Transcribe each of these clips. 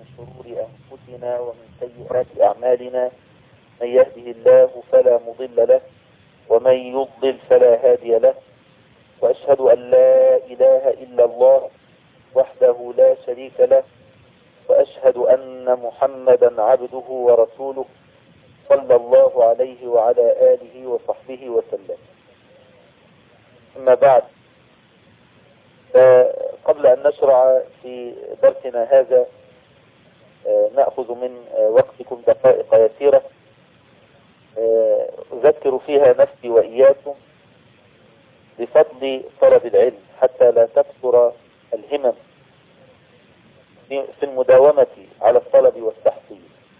من شرور أنفسنا ومن سيئات أعمالنا. من يهده الله فلا مضل له ومن يضلل فلا هادي له، وأشهد أن لا إله إلا الله وحده لا شريك له، وأشهد أن محمدا عبده ورسوله صلى الله عليه وعلى آله وصحبه وسلم. أما بعد، قبل أن نشرع في درسنا هذا نأخذ من وقتكم دقائق يسيرة أذكر فيها نفسي وإياكم بفضل طلب العلم حتى لا تكثر الهمم في المداومة على الطلب والتحصيل،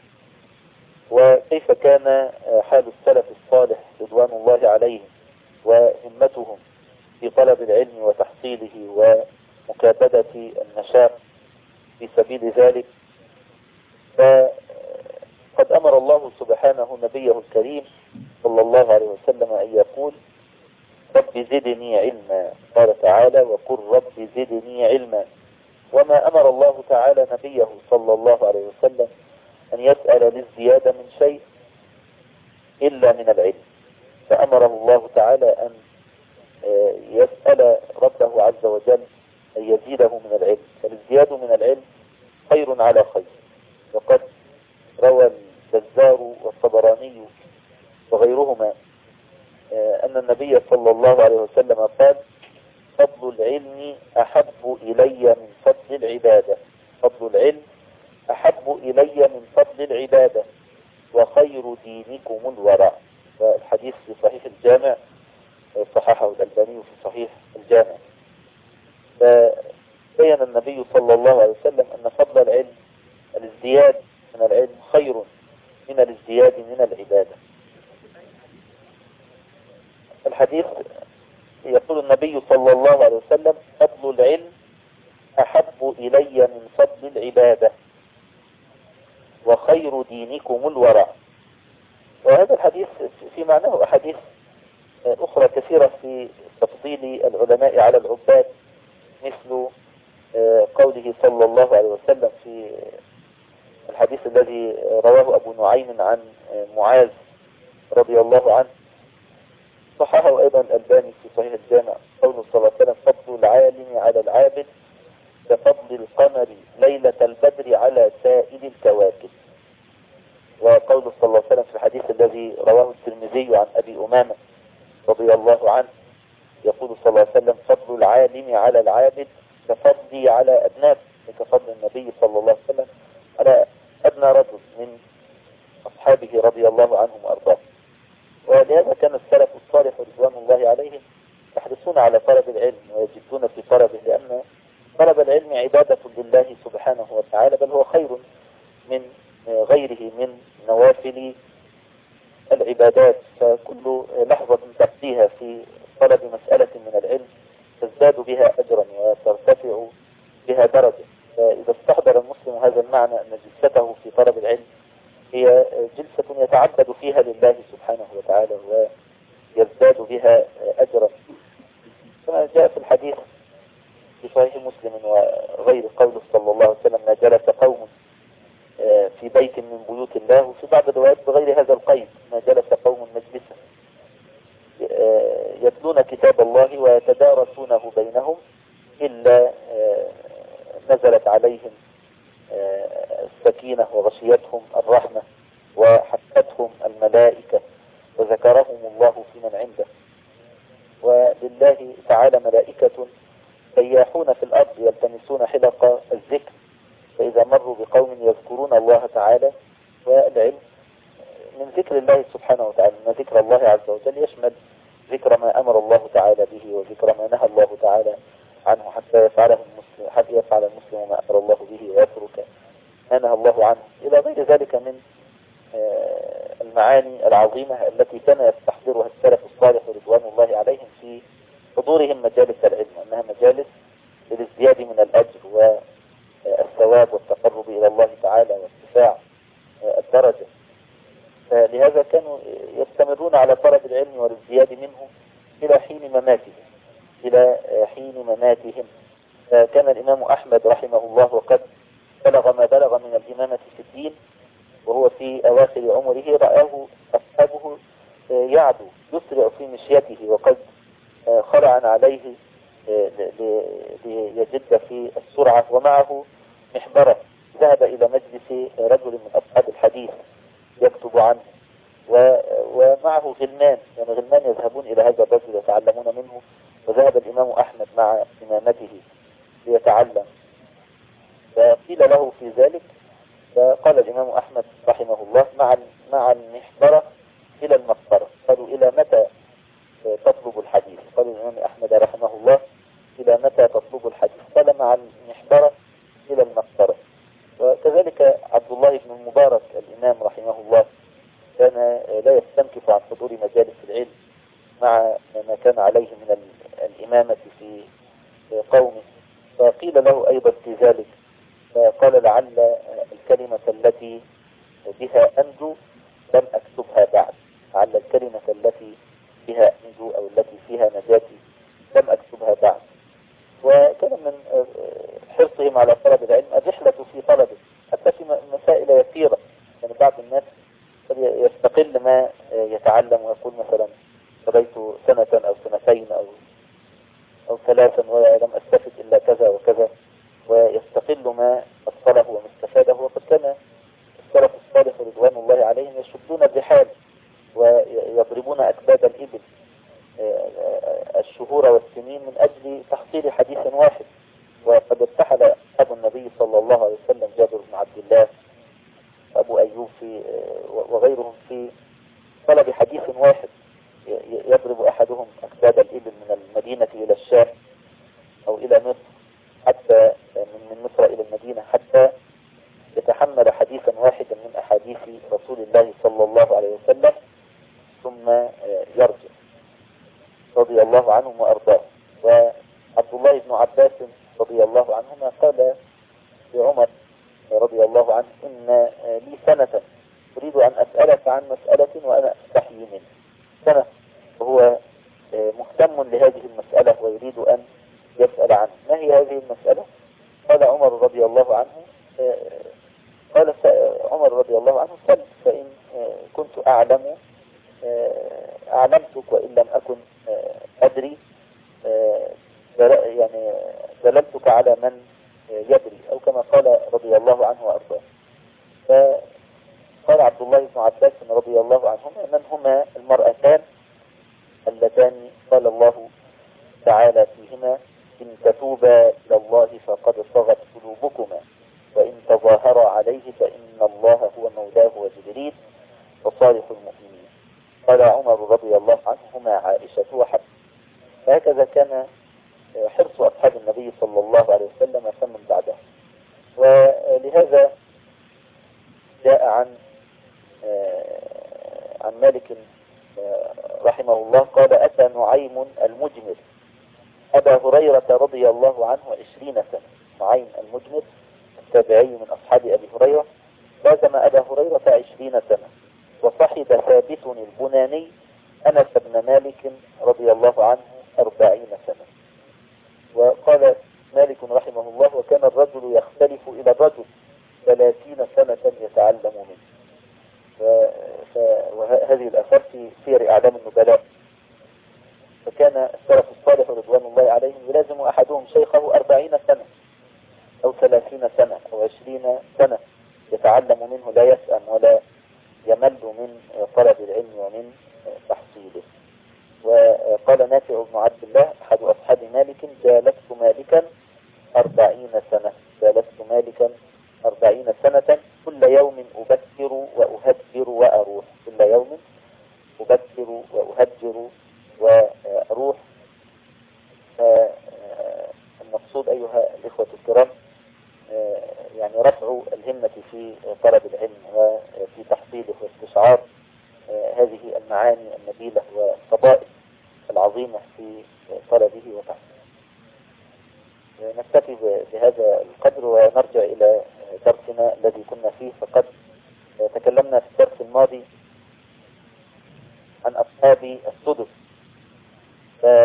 وكيف كان حال السلف الصالح رضوان الله عليهم وهمتهم في طلب العلم وتحصيله ومكابدة المشاق في سبيل ذلك. فقد أمر الله سبحانه نبيه الكريم صلى الله عليه وسلم أن يقول: رب زدني علما. قال تعالى: وقل رب زدني علما. وما أمر الله تعالى نبيه صلى الله عليه وسلم أن يسأل للزيادة من شيء إلا من العلم، فأمره الله تعالى أن يسأل ربه عز وجل أن يزيده من العلم، فالازدياد من العلم خير على خير. وقد روى البزار والطبراني وغيرهما أن النبي صلى الله عليه وسلم قال: فضل العلم أحب إلي من فضل العبادة. فضل العلم أحب إلي من فضل العبادة، وخير دينكم الورع. والحديث في صحيح الجامع، صححه الألباني في صحيح الجامع. فبين النبي صلى الله عليه وسلم أن فضل العلم، الازدياد من العلم، خير من الازدياد من العبادة. الحديث يقول النبي صلى الله عليه وسلم: فضل العلم أحب إلي من فضل العبادة، وخير دينكم الورع. وهذا الحديث في معناه أحاديث أخرى كثيرة في تفضيل العلماء على العباد، مثل قوله صلى الله عليه وسلم في الحديث الذي رواه أبو نعيم عن معاذ رضي الله عنه، صححه أيضا الألباني في صحيح الجامع، قوله صلى الله عليه وسلم: فضل العالم على العابد كفضل القمر ليلة البدر على سائر الكواكب. وقوله صلى الله عليه وسلم في الحديث الذي رواه الترمذي عن أبي أمامة رضي الله عنه، يقول صلى الله عليه وسلم: فضل العالم على العابد كفضلي على أدناك، كفضل النبي صلى الله عليه وسلم على أدنى رجل من أصحابه رضي الله عنهم وأرضاهم. ولهذا كان السلف الصالح رضوان الله عليهم يحرصون على طلب العلم ويجدون في طلبه، لأن طلب العلم عبادة لله سبحانه وتعالى، بل هو خير من غيره من نوافل العبادات. فكل لحظة تقضيها في طلب مسألة من العلم تزداد بها أجرا وترتفع بها درجة. فإذا استحضر المسلم هذا المعنى، أن جلسته في طلب العلم هي جلسة يتعبد فيها لله سبحانه وتعالى ويزداد بها أجرا، كما جاء في الحديث في صحيح مسلم وغير، قوله صلى الله عليه وسلم: ما جلس قوم في بيت من بيوت الله، وفي بعض الروايات بغير هذا القيد: ما جلس قوم مجلسا يتلون كتاب الله ويتدارسونه بينهم إلا نزلت عليهم السكينة وغشيتهم الرحمة وحفتهم الملائكة وذكرهم الله في من عنده. ولله تعالى ملائكة سياحون في الأرض يلتمسون حلق الذكر، فإذا مروا بقوم يذكرون الله تعالى. والعلم من ذكر الله سبحانه وتعالى، من ذكر الله عز وجل يشمل ذكر ما أمر الله تعالى به وذكر ما نهى الله تعالى عنه، حتى يفعل المسلم ما أمر الله به ويترك ما نهى الله عنه، إلى غير ذلك من المعاني العظيمة التي كان يستحضرها السلف الصالح رضوان الله عليهم في حضورهم مجالس العلم، أنها مجالس للازدياد من الأجر والثواب والتقرب إلى الله تعالى وارتفاع الدرجة. فلهذا كانوا يستمرون على طلب العلم والازدياد منه إلى حين مماتهم. كان الإمام أحمد رحمه الله وقد بلغ ما بلغ من الإمامة في الدين وهو في أواخر عمره، رآه أصحابه يعدو يسرع في مشيته وقد خرعا عليه ليجد في السرعة، ومعه محبرة. ذهب إلى مجلس رجل من أصحاب الحديث يكتب عنه، ومعه غلمان، يعني غلمان يذهبون إلى هذا الرجل يتعلمون منه. وذهب الإمام أحمد مع إمامته ليتعلم، فقيل له في ذلك، فقال الإمام أحمد رحمه الله مع المحبرة إلى المقبرة. قالوا إلى متى تطلب الحديث؟ قال الإمام أحمد رحمه الله إلى متى تطلب الحديث؟ قال مع المحبرة إلى المقبرة. وكذلك عبد الله بن المبارك الإمام رحمه الله كان لا يستنكف عن حضور مجالس العلم مع ما كان عليه من الإمامة في قومه، فقيل له أيضا في ذلك، فقال لعل الكلمة التي بها أنجو لم أكتبها بعد، لعل الكلمة التي بها أنجو أو التي فيها نجاتي لم أكتبها بعد. وكان من حرصهم على طلب العلم الرحلة في طلبه، حتى في مسائل يسيرة. يعني بعض الناس يستقل ما يتعلم ويقول مثلا قضيت سنة أو سنتين أو ثلاثا ولم أستفد إلا كذا وكذا، ويستقل ما أصله وما استفاده. وقد كان السلف الصالح رضوان الله عليهم يشدون الرحال ويضربون أكباد الإبل الشهور والسنين من أجل تحصيل حديث واحد. وقد ارتحل أصحاب النبي صلى الله عليه وسلم، جابر بن عبد الله أبو أيوب وغيرهم، في طلب حديث واحد. يضرب أحدهم أكباد الإبل من المدينة إلى الشام أو إلى مصر، حتى من مصر إلى المدينة، حتى يتحمل حديثا واحدا من أحاديث رسول الله صلى الله عليه وسلم ثم يرجع رضي الله عنهم وأرضاهم. وعبد الله بن عباس رضي الله عنهما قال لعمر رضي الله عنه: إن لي سنة أريد أن أسألك عن مسألة وأنا أستحيي منه. سنة وهو مهتم لهذه المسألة ويريد أن يسأل عنه. ما هي هذه المسألة؟ قال عمر رضي الله عنه قال عمر رضي الله عنه: سل فإن كنت أعلم أعلمتك، وإن لم أكن أدري يعني دللتك على من يدري، أو كما قال رضي الله عنه وأرضاه. فقال عبد الله بن عباس رضي الله عنهما: من هما المرأتان اللتان قال الله تعالى فيهما: إن تتوبا إلى الله فقد صغت قلوبكما، وإن تظاهرا عليه فإن الله هو مولاه وجبريل وصالح المؤمنين. قال عمر رضي الله عنه: هما عائشة وحفصة. هكذا كان حرص أصحاب النبي صلى الله عليه وسلم فمن بعده. ولهذا جاء عن مالك رحمه الله قال: أتى نعيم المجمر أبا هريرة رضي الله عنه 20 سنة. نعيم المجمر التابعي من أصحاب أبي هريرة لازم أبا هريرة 20 سنة، وصحب ثابت البناني أنس بن مالك رضي الله عنه 40 سنة. وقال مالك رحمه الله: وكان الرجل يختلف إلى الرجل 30 سنة يتعلم منه. وهذه الأثار في سير أعلام النبلاء. فكان السلف الصالح رضوان الله عليهم يلازم أحدهم شيخه 40 سنة أو 30 سنة أو 20 سنة يتعلم منه، لا يسأم ولا يمل من طلب العلم ومن تحصيله. وقال نافع بن عبد الله أحد أصحاب مالك: جالست مالكا 40 سنة، جالست مالكا 40 سنة، كل يوم أبكر وأهجر وأروح، كل يوم أبكر وأهجر وأروح. المقصود أيها الإخوة الكرام يعني رفع الهمة في طلب العلم وفي تحصيله واستشعار هذه المعاني النبيلة والفضائل العظيمة في طلبه وتحصيله. نكتفي بهذا القدر ونرجع إلى درسنا الذي كنا فيه. فقد تكلمنا في الدرس الماضي عن أصحاب السدس،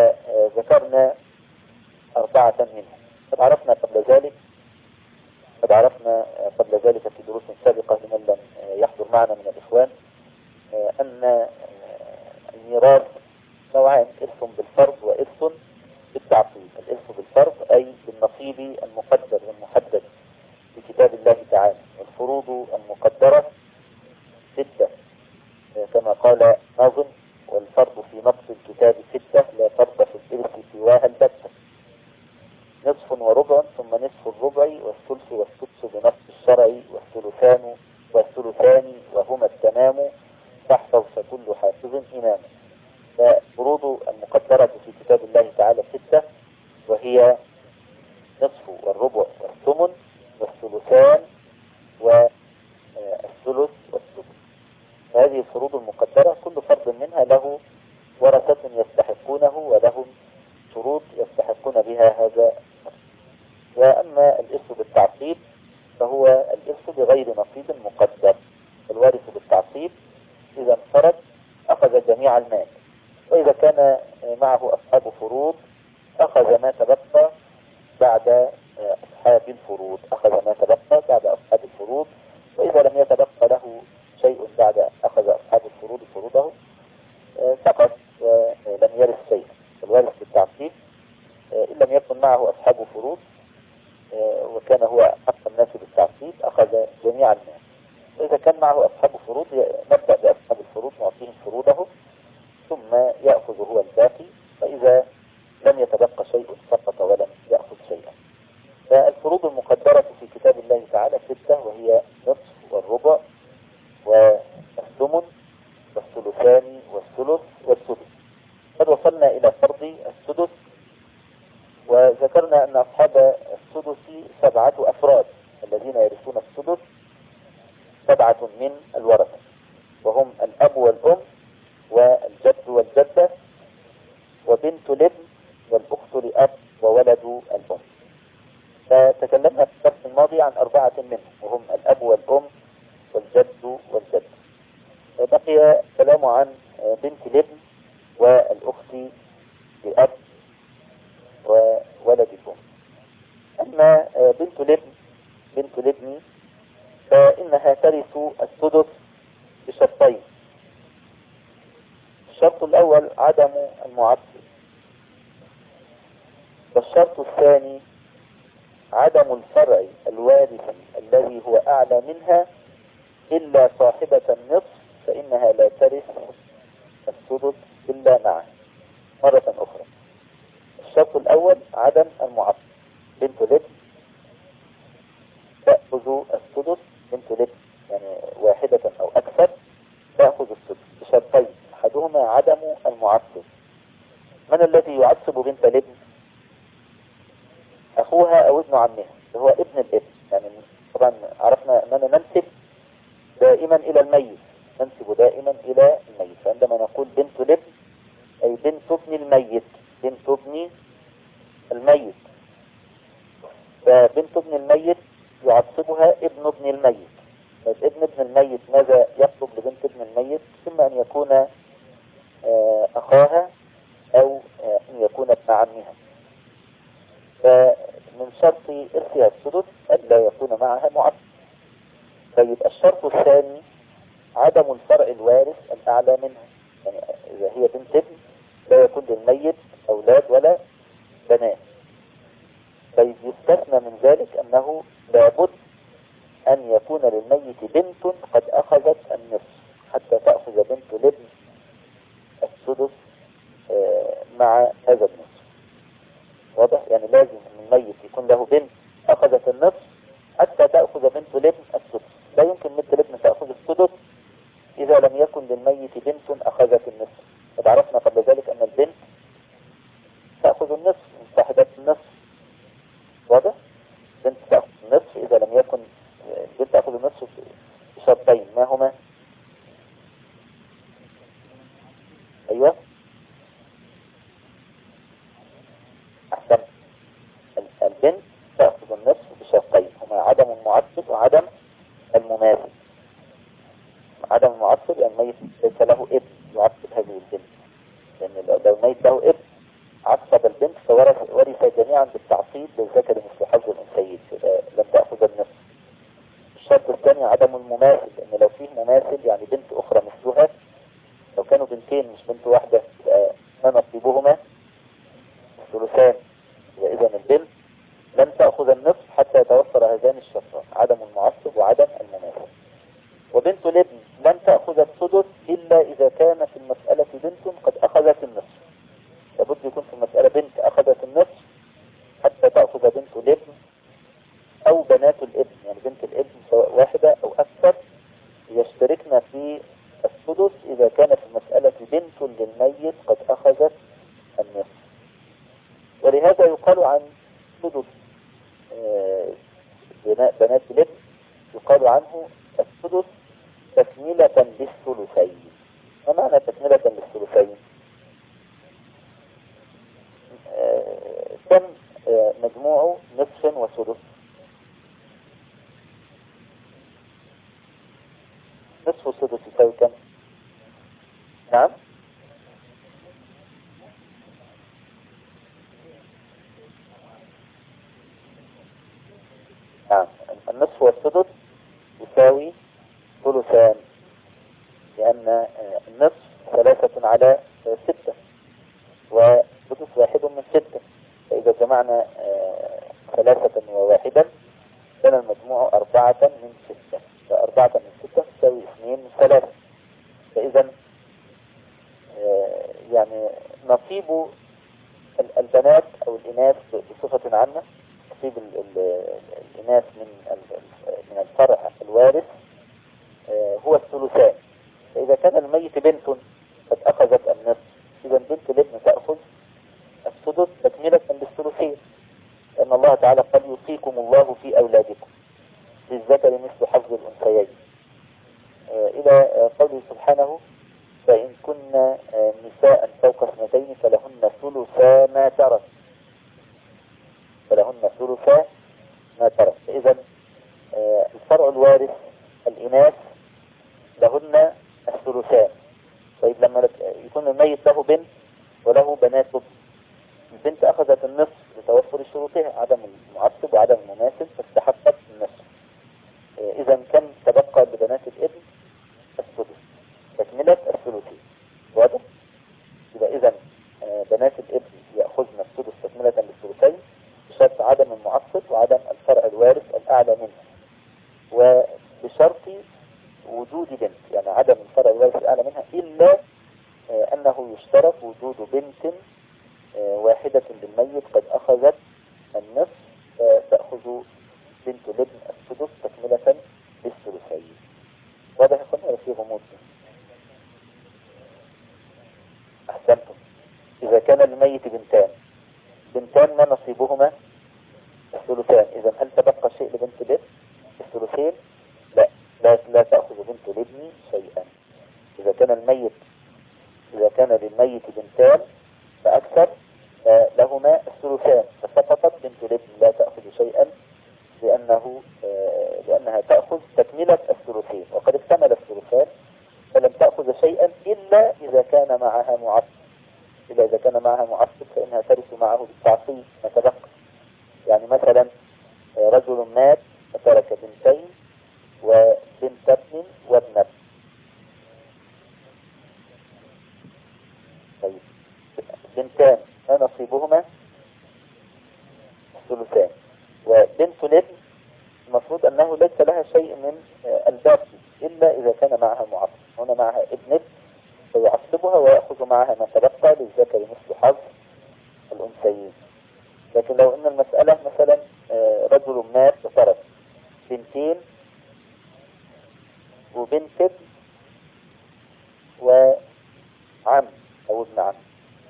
فذكرنا 4 منهم. قد وعرفنا قبل ذلك في دروس سابقة لمن لم يحضر معنا من الإخوان أن الميراث نوعان: إرث بالفرض وإرث بالتعصيب. الإرث بالفرض أي بالنصيب المقدر والمحدد في كتاب الله تعالى. والفروض المقدرة 6 كما قال ناظم: والفرض في نص الكتاب 6 لا فرض في الإرث سواها البتة: نصف وربع ثم نصف الربع والثلث والسدس بنص الشرع والثلثان وهما التمام فاحفظ فكل حافظ إمام. ففروض المقدرة في كتاب الله تعالى 6، وهي نصف والربع والثمن والثلثان والثلث والسدس. هذه الفروض المقدرة كل فرض منها له ورثة يستحقونه ولهم شروط يستحقون بها هذا. وأما الإرث بالتعصيب فهو الإرث بغير نصيب مقدر. الوارث بالتعصيب إذا انفرد أخذ جميع المال، وإذا كان معه أصحاب فروض أخذ ما تبقى بعد أصحاب الفروض. وإذا لم يتبقى له شيء بعد أخذ أصحاب الفروض فروضه سقط ولم يرث شيء. الوارث بالتعصيب إن لم يكن معه أصحاب فروض وكان هو حق الناس بالتعصيب أخذ جميع المال. وإذا كان معه أصحاب فروض نبدأ بأصحاب الفروض نعطيهم فروضهم ثم يأخذ هو الباقي، فإذا لم يتبقى شيء سقط ولم يأخذ شيئا. فالفروض المقدرة في كتاب الله تعالى 6، وهي نصف والربع والثمن والثلثان والثلث والسدس. قد وصلنا إلى فرض السدس، وذكرنا أن أصحاب السدس 7 أفراد الذين يرثون السدس، 7 من الورثة، وهم الأب والأم والجد والجدة وبنت الابن والأخت لأب وولد الأم. فتكلمنا في الدرس الماضي عن 4 منهم، وهم الأب والأم والجد والجدة. بقي كلام عن بنت الابن والأخت لأب وولد الأم. أما بنت الابن فإنها ترث السدس بشرطين: الشرط الأول عدم المعصب، والشرط الثاني عدم الفرع الوارث الذي هو أعلى منها إلا صاحبة النصف فإنها لا ترث السدس إلا معه. مرة أخرى: الشرط الأول عدم المعصب، بنت الابن تأخذ السدس، بنت الابن يعني واحدة أو أكثر تأخذ السدس بشرطين: أحدهما عدم المعصب. من الذي يعصب بنت الابن؟ أخوها أو ابن عمها، هو ابن الابن. يعني طبعا عرفنا أننا ننسب دائما إلى الميت، فعندما نقول بنت الابن أي بنت ابن الميت، بنت ابن الميت. فبنت ابن الميت يعصبها ابن الميت. ابن الميت ماذا يطلب لبنت ابن الميت؟ إما أن يكون أخاها أو أن يكون ابن عمها. فمن شرط إرثها السدس ألا يكون معها معصب. طيب الشرط الثاني عدم الفرع الوارث الأعلى منها، يعني إذا هي بنت ابن لا يكون للميت أولاد ولا بنات. طيب يستثنى من ذلك أنه لابد أن يكون للميت بنت قد أخذت النصف حتى تأخذ بنت الابن السدس مع هذا النصف. واضح؟ يعني لازم أن الميت يكون له بنت أخذت النصف حتى تأخذ بنت الابن السدس. لا يمكن بنت الابن تأخذ السدس إذا لم يكن للميت بنت أخذت النصف. قد عرفنا قبل ذلك أن البنت تأخذ النصف من صاحبة النصف. واضح؟ بنت تأخذ النصف إذا لم يكن البنت تأخذ النصف بشرطين، ما هما؟ أيوة أحسن. البنت تأخذ النصف بشرطين هما عدم المعصب وعدم المماثل. عدم المعصب يعني الميت ليس له ابن يعصب هذه البنت، لأن لو الميت له ابن عصب البنت فورث جميعا بالتعصيب للذكر مثل حظ الأنثيين لم تأخذ النصف. الشرط الثاني عدم المماثل، لأن لو فيه مماثل يعني بنت أخرى مثلها، لو كانوا بنتين مش بنت واحدة يبقى ما نصيبهما الثلثان، وإذا البنت لن تأخذ النصف حتى يتوفر هذان الشرطان، عدم المعصب وعدم المماثل. وبنت الابن لن تأخذ السدس إلا إذا كان في المسألة بنت قد أخذت النصف، لابد يكون في المسألة بنت أخذت النصف حتى تأخذ بنت الابن أو بنات الابن، يعني بنت الابن سواء واحدة أو أكثر يشتركن في السدس إذا كان في المسألة بنت للميت قد أخذت النصف. ولهذا يقال عن سدس بنات الابن يقال عنه السدس تكملة للثلثين. ما معنى تكملة للثلثين؟ كم مجموع نصف وسدس؟ نصف وسدس يساوي كم؟ نعم، نعم، النصف والسدس يساوي ثلثان، لأن النصف 3 على 6 وسدس 1 من 6، فإذا جمعنا 3 و1 كان المجموع 4 من 6، ف4 من 6 تساوي 2 من 3. فإذا يعني نصيب البنات أو الإناث بصفة عامة، نصيب الإناث من الفرع الوارث هو الثلثان. فإذا كان الميت بنت قد أخذت النصف، إذا بنت الابن تأخذ السدس تكملة للثلثين، لأن الله تعالى قد يوصيكم الله في أولادكم للذكر مثل حظ الأنثيين، إلى قوله سبحانه فإن كن نساء فوق 2 فلهن ثلثا ما ترك، فلهن ثلثا ما ترك. فإذا الفرع الوارث الإناث لهن الثلثان. طيب لما يكون الميت له بنت وله بنات ابن، البنت أخذت النصف لتوفر شروطها عدم المعصب وعدم المماثل فاستحقت النصف، إذا كم تبقى لبنات الابن؟ السدس تكملة الثلثين. واضح؟ يبقى إذا بنات الابن يأخذن السدس تكملة للثلثين بشرط عدم المعصب وعدم الفرع الوارث الأعلى منه، وبشرط وجود بنت، يعني عدم الفرع الوارث الأعلى منها، إلا أنه يشترط وجود بنت واحدة للميت قد أخذت النصف، تأخذ بنت الابن السدس تكملة للثلثين. واضح يا اخوان ولا في غموض؟ أحسنتم. إذا كان للميت بنتان ما نصيبهما؟ الثلثان. إذا هل تبقى شيء لبنت الابن؟ الثلثين؟ لا تأخذ بنت الابن شيئا. إذا كان للميت بنتان فأكثر لهما الثلثان، فسقطت بنت الابن لا تأخذ شيئا لأنها تأخذ تكملة الثلثين، وقد اكتمل الثلثان فلم تأخذ شيئا إلا إذا كان معها معصب، فإنها ترث معه بالتعصيب ما تبقى. يعني مثلا رجل مات فترك بنتين وبنت ابن وابن ابن. طيب بنتان ما نصيبهما؟ الثلثان. وبنت الابن المفروض أنه ليس لها شيء من الباقي إلا إذا كان معها معصب. هنا معها ابن فيعصبها ويأخذ معها ما تبقى للذكر مثل حظ الأنثيين. لكن لو أن المسألة مثلا رجل مات وترك بنتين وبنت ابن وعم أو ابن عم،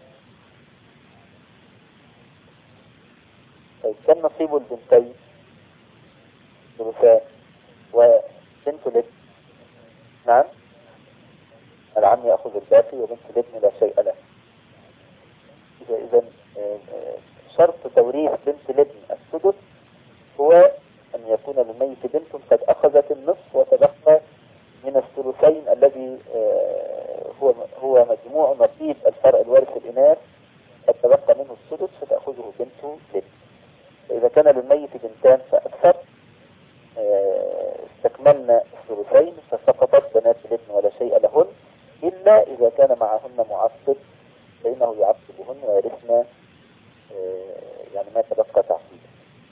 طيب كم نصيب البنتين؟ ثلثان. وبنت الابن؟ نعم، العم يأخذ الباقي وبنت الابن لا شيء له. إذا شرط توريث بنت الابن السدس هو أن يكون للميت بنت قد أخذت النصف وتبقى من الثلثين الذي هو مجموع نصيب الفرع الوارث الإناث، قد تبقى منه السدس فتأخذه بنت الابن. فإذا كان للميت بنتان فأكثر أكملنا الثلثين فسقطت بنات الابن ولا شيء لهن إلا إذا كان معهن معصب فإنه يعصبهن ويرثن يعني ما تبقى تعصيبا.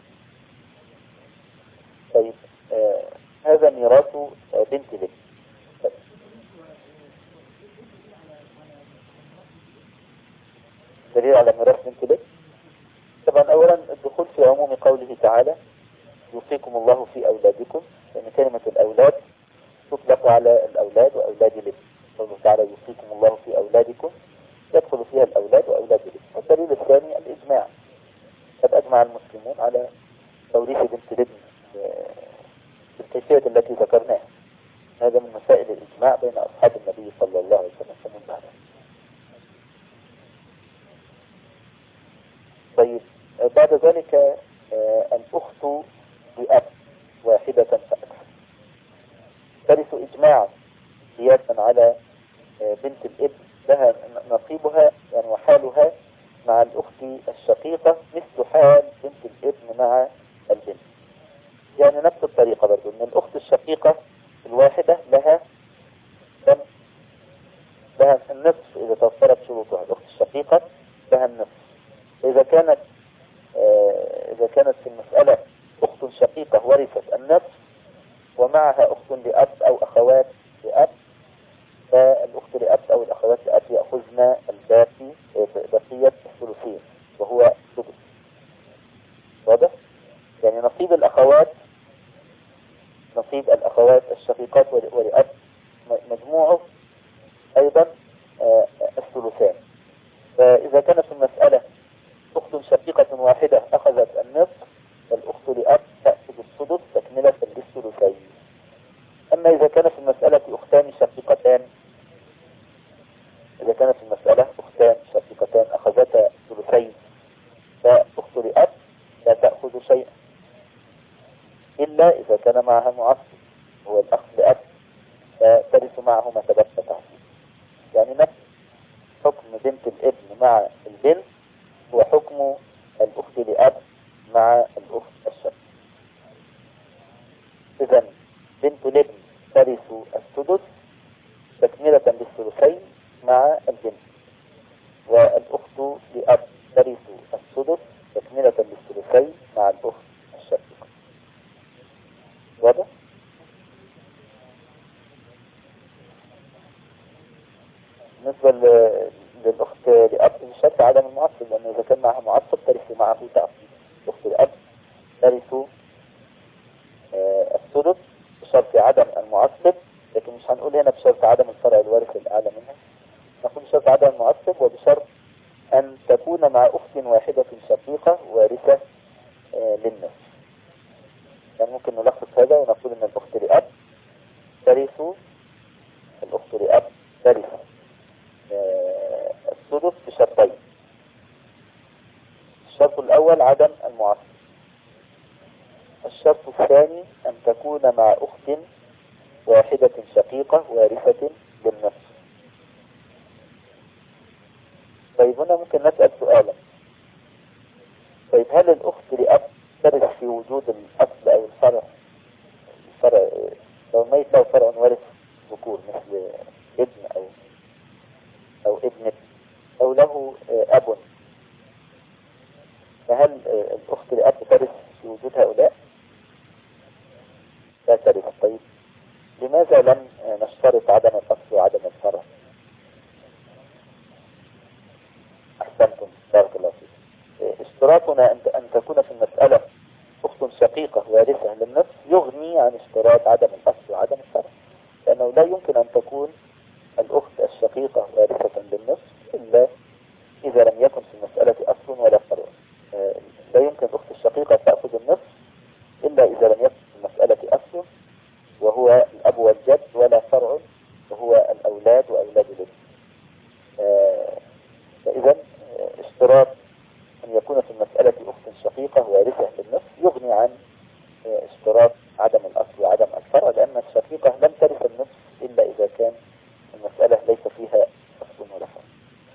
طيب هذا ميراث بنت الابن. دليل على ميراث بنت الابن. طبعا أولا الدخول في عموم قوله تعالى يوصيكم الله في أولادكم، لأن كلمة الأولاد تطلق على الأولاد وأولاد الابن. قوله تعالى يوصيكم الله في أولادكم يدخل فيها الأولاد وأولاد الابن. والدليل الثاني الإجماع، قد أجمع المسلمون على توريث بنت الابن بالكيفية التي ذكرناها. هذا من مسائل الإجماع بين أصحاب النبي صلى الله عليه وسلم ومن بعده. طيب بعد ذلك الأخت بأب واحدة فأكثر ترث إجماعا قياسا على بنت الابن، لها نصيبها يعني وحالها مع الأخت الشقيقة مثل حال بنت الابن مع البنت، يعني نفس الطريقة برضو أن الأخت الشقيقة الواحدة لها النصف إذا توفرت شروطها. الأخت الشقيقة لها النصف. إذا كانت في المسألة أخت شقيقة ورثت النصف ومعها أخت لأب أو أخوات لأب، فالأخت لأب أو الأخوات لأب يأخذن بقية الثلثين وهو سدس. واضح؟ يعني نصيب الأخوات الشقيقات ولأب مجموعه أيضا الثلثان. فإذا كانت المسألة أخت شقيقة واحدة أخذت النصف والأخت لأب تأخذ السدس تكملة للثلثين. أما إذا كانت المسألة أختان شقيقتان أخذتا ثلثين فأخت لأب لا تأخذ شيئا إلا إذا كان معها معصب هو الأخ لأب فترث معه ما تبقى تعصيب. يعني نفس حكم بنت الابن مع البنت هو حكم الأخت لأب مع الأخت الشقيقة. إذن بنت الابن ترث السدس تكملة للثلثين مع البنت، والأخت لأب ترث السدس تكملة للثلثين مع الأخت الشقيقة. واضح؟ بالنسبة للأخت لأب بشرط عدم المعصب، لأنه إذا كان معها معصب ترث معه تعصيب. الأخت لأب ترث السدس بشرط عدم المعصب، لكن مش هنقول هنا بشرط عدم الفرع الوارث الأعلى منها، نقول بشرط عدم المعصب وبشرط أن تكون مع أخت واحدة شقيقة وارثة للنصف. يعني ممكن نلخص هذا ونقول أن الأخت لأب ترث السدس بشرطين. الشرط الأول عدم المعصب. الشرط الثاني أن تكون مع أخت واحدة شقيقة وارثة للنصف. طيب هنا ممكن نسأل سؤالا، طيب هل الأخت لأب ترث في وجود الأصل أو الفرع لو ميت له فرع وارث ذكور مثل ابن أو ابن أو له أب، فهل الأخت لأب ترث في وجود هؤلاء؟ لا ترث. طيب لماذا لم نشترط عدم الأصل وعدم الفرع؟ أحسنتم، بارك الله فيك. اشتراطنا أن تكون في المسألة أخت شقيقة وارثة للنصف يغني عن اشتراط عدم الأصل وعدم الفرع، لأنه لا يمكن أن تكون الأخت الشقيقة وارثة للنصف إلا إذا لم يكن في المسألة أصل ولا فرع. لا يمكن الأخت الشقيقة تأخذ النصف إلا إذا لم يكن في المسألة أصل وهو الأب والجد ولا فرع وهو الأولاد وأولاد الابن. فإذا اشتراط أن يكون في المسألة أخت شقيقة وارثة للنصف يغني عن اشتراط عدم الأصل وعدم الفرع، لأن الشقيقة لم ترث النصف إلا إذا كان المسألة ليس فيها أصل ولا فرع.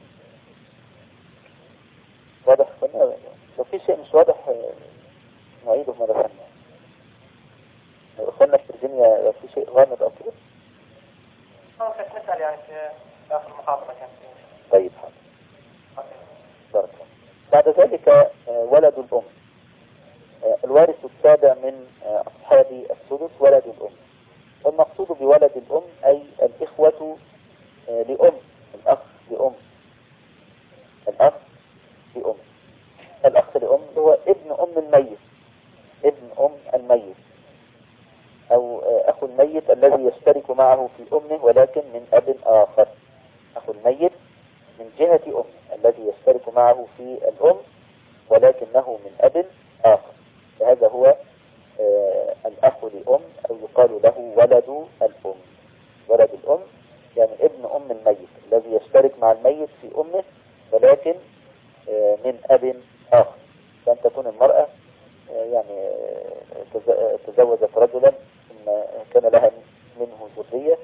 واضح؟ لو في شيء مش واضح نعيده مرة ثانية. أخواننا في الدنيا في شيء غامض أو كده؟ كنت نسأل يعني في آخر المحاضرة كان طيب حاضر. بارك الله. بعد ذلك ولد الأم. الوارث السابع من أصحاب السدس ولد الأم. والمقصود بولد الأم أي الإخوة لأم، الأخ لأم، الأخ لأم. الأخ لأم هو ابن أم الميت، ابن أم الميت، أو أخو الميت الذي يشترك معه في أمه ولكن من أب آخر. أخو الميت من جهة أمه الذي يشترك معه في الأم ولكنه من أب آخر، فهذا هو الأخ لأم، أو يقال له ولد الأم. ولد الأم يعني ابن أم الميت الذي يشترك مع الميت في أمه ولكن من أب آخر. فأن تكون المرأة يعني تزوجت رجلا ثم كان لها منه ذرية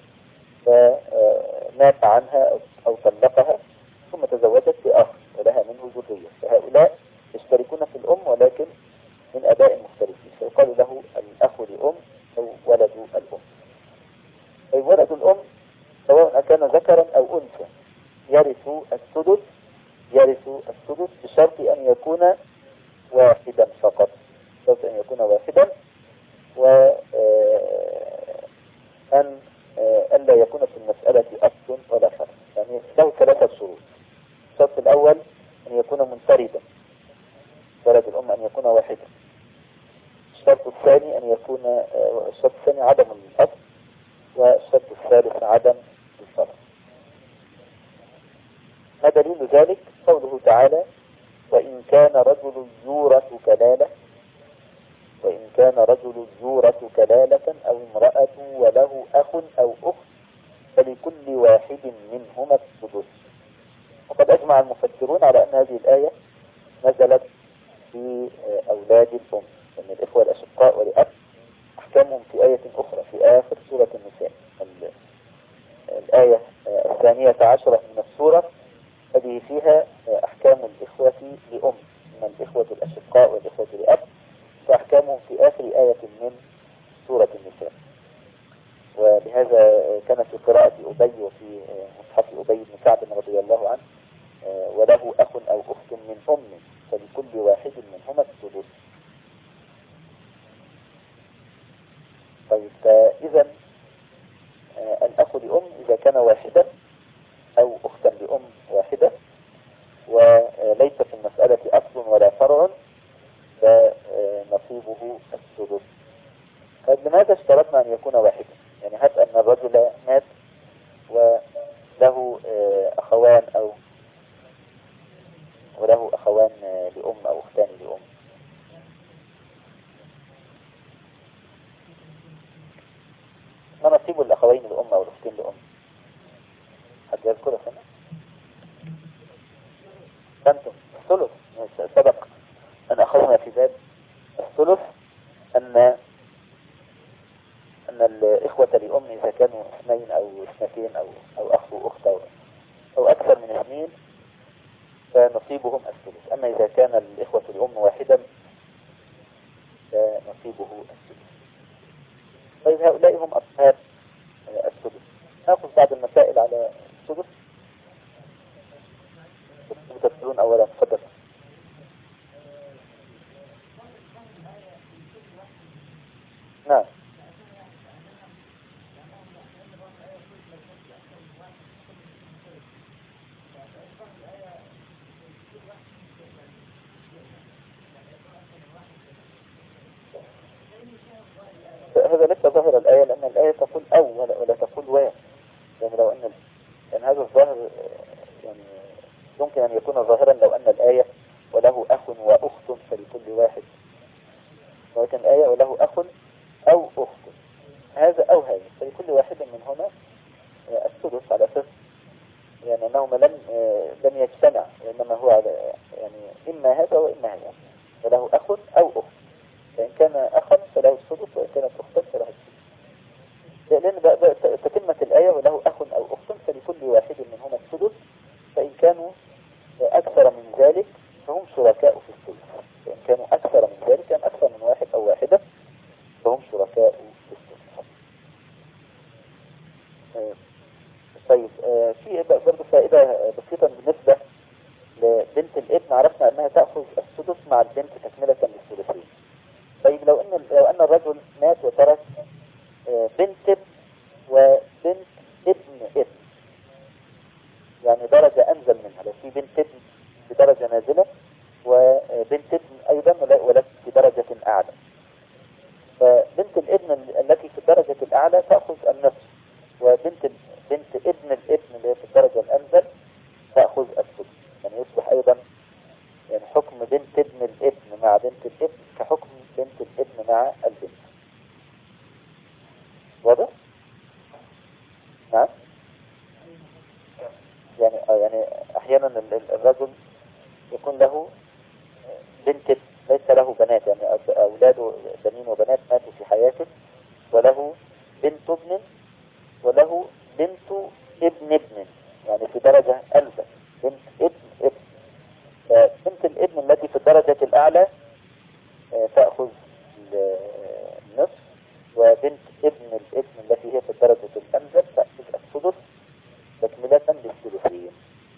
فمات عنها أو طلقها ثم تزوجت بآخر ولها منه ذرية، فهؤلاء يشتركون في الأم ولكن من أباء مختلفين، فيقال له الأخ لأم أو ولد الأم. أي ولد الأم سواء كان ذكرا أو أنثى يرث السدس، يرث السدس بشرط أن يكون واحدا فقط، بشرط أن يكون واحدا، وأن ألا يكون في المسألة أصل ولا فرع. يعني له ثلاثة شروط. الشرط الأول أن يكون منفردا، ولد الأم أن يكون واحدا. الشرط الثاني أن يكون الشرط الثاني عدم الأصل، والشرط الثالث عدم الفرع. ما دليل ذلك؟ قوله تعالى: وإن كان رجل يورث كلالة، وإن كان رجل يورث كلالة أو امرأة وله أخ أو أخت فلكل واحد منهما السدس. وقد أجمع المفسرون على أن هذه الآية نزلت في أولاد الأم، أن الإخوة الأشقاء ولأب أحكامهم في آية أخرى في آخر سورة النساء، الآية 12 من السورة، هذه فيها أحكام الإخوة لأم من الإخوة الأشقاء والإخوة لأب، فأحكامهم في آخر آية من سورة النساء. ولهذا كانت في قراءة أبي وفي مصحف أبي بن كعب رضي الله عنه: وله أخ أو أخت من أم فلكل واحد منهما السدس. طيب، فإذا الأخ لأم إذا كان واحدا أو أختا لأم واحدة وليس في المسألة أصل ولا فرع فنصيبه السدس. طيب، لماذا اشترطنا أن يكون واحدا؟ يعني هات أن الرجل مات وله أخوان وله أخوان لأم أو أختان لأم، ما نصيب الأخوين لأم أو الأختين لأم؟ حد يذكر سنة؟ أنتم الثلث سبق أن أخذنا في باب الثلث أن الإخوة لأم إذا كانوا اثنين أو اثنتين أو أخ وأخت أو أكثر من اثنين فنصيبهم الثلث. أما إذا كان الإخوة لأم واحدا فنصيبه الثلث. طيب، هؤلاء هم أصحاب الثلث. نأخذ بعض المسائل على الثلث. تسألون أولا، تفضل. نعم. هذا لسه ظاهر الآية، لأن الآية تقول أو ولا تقول و. يعني لو أن هذا الظاهر يعني يمكن أن يكون ظاهرا لو أن الآية وله أخ وأخت فلكل واحد، ولكن الآية وله أخ أو أخت، هذا أو هذا فلكل واحد منهما السدس، على أساس يعني أنهما لم يجتمع، وإنما هو على يعني إما هذا وإما هذا، وله أخ أو أخت، فإن كان أخا فله السدس وإن كانت أختا فله السدس، لأن تتمة الآية وله أخ أو أخت فلكل واحد منهما السدس، فإن كانوا أكثر من ذلك فهم شركاء في السدس، فإن كانوا أكثر من ذلك يعني أكثر من واحد أو واحدة فهم شركاء في السدس. فائدة بسيطة بالنسبة لبنت الابن. عرفنا أنها تأخذ السدس مع البنت تكملة للثلثين. طيب لو أن الرجل مات وترك بنت ابن وبنت ابن ابن، يعني درجة أنزل منها. لو في بنت ابن بدرجة نازلة وبنت ابن أيضا ولكن في درجة أعلى، فبنت الابن التي في الدرجة الأعلى تأخذ النصف، وبنت ابن الابن اللي هي في الدرجة الأنزل تأخذ السدس. يعني يصبح أيضا يعني حكم بنت ابن الابن مع بنت الابن كحكم بنت الابن مع البنت. واضح؟ نعم. يعني أحيانا الرجل يكون له بنت ليس له بنات، يعني أولاده بنين وبنات ماتوا في حياته، وله بنت ابن وله بنت ابن ابن، يعني في درجة أنزل بنت ابن ابن. بنت الابن التي في الدرجة الأعلى تأخذ النصف، وبنت ابن الابن التي هي في الدرجة الأنزل تأخذ السدس تكملة للثلثين.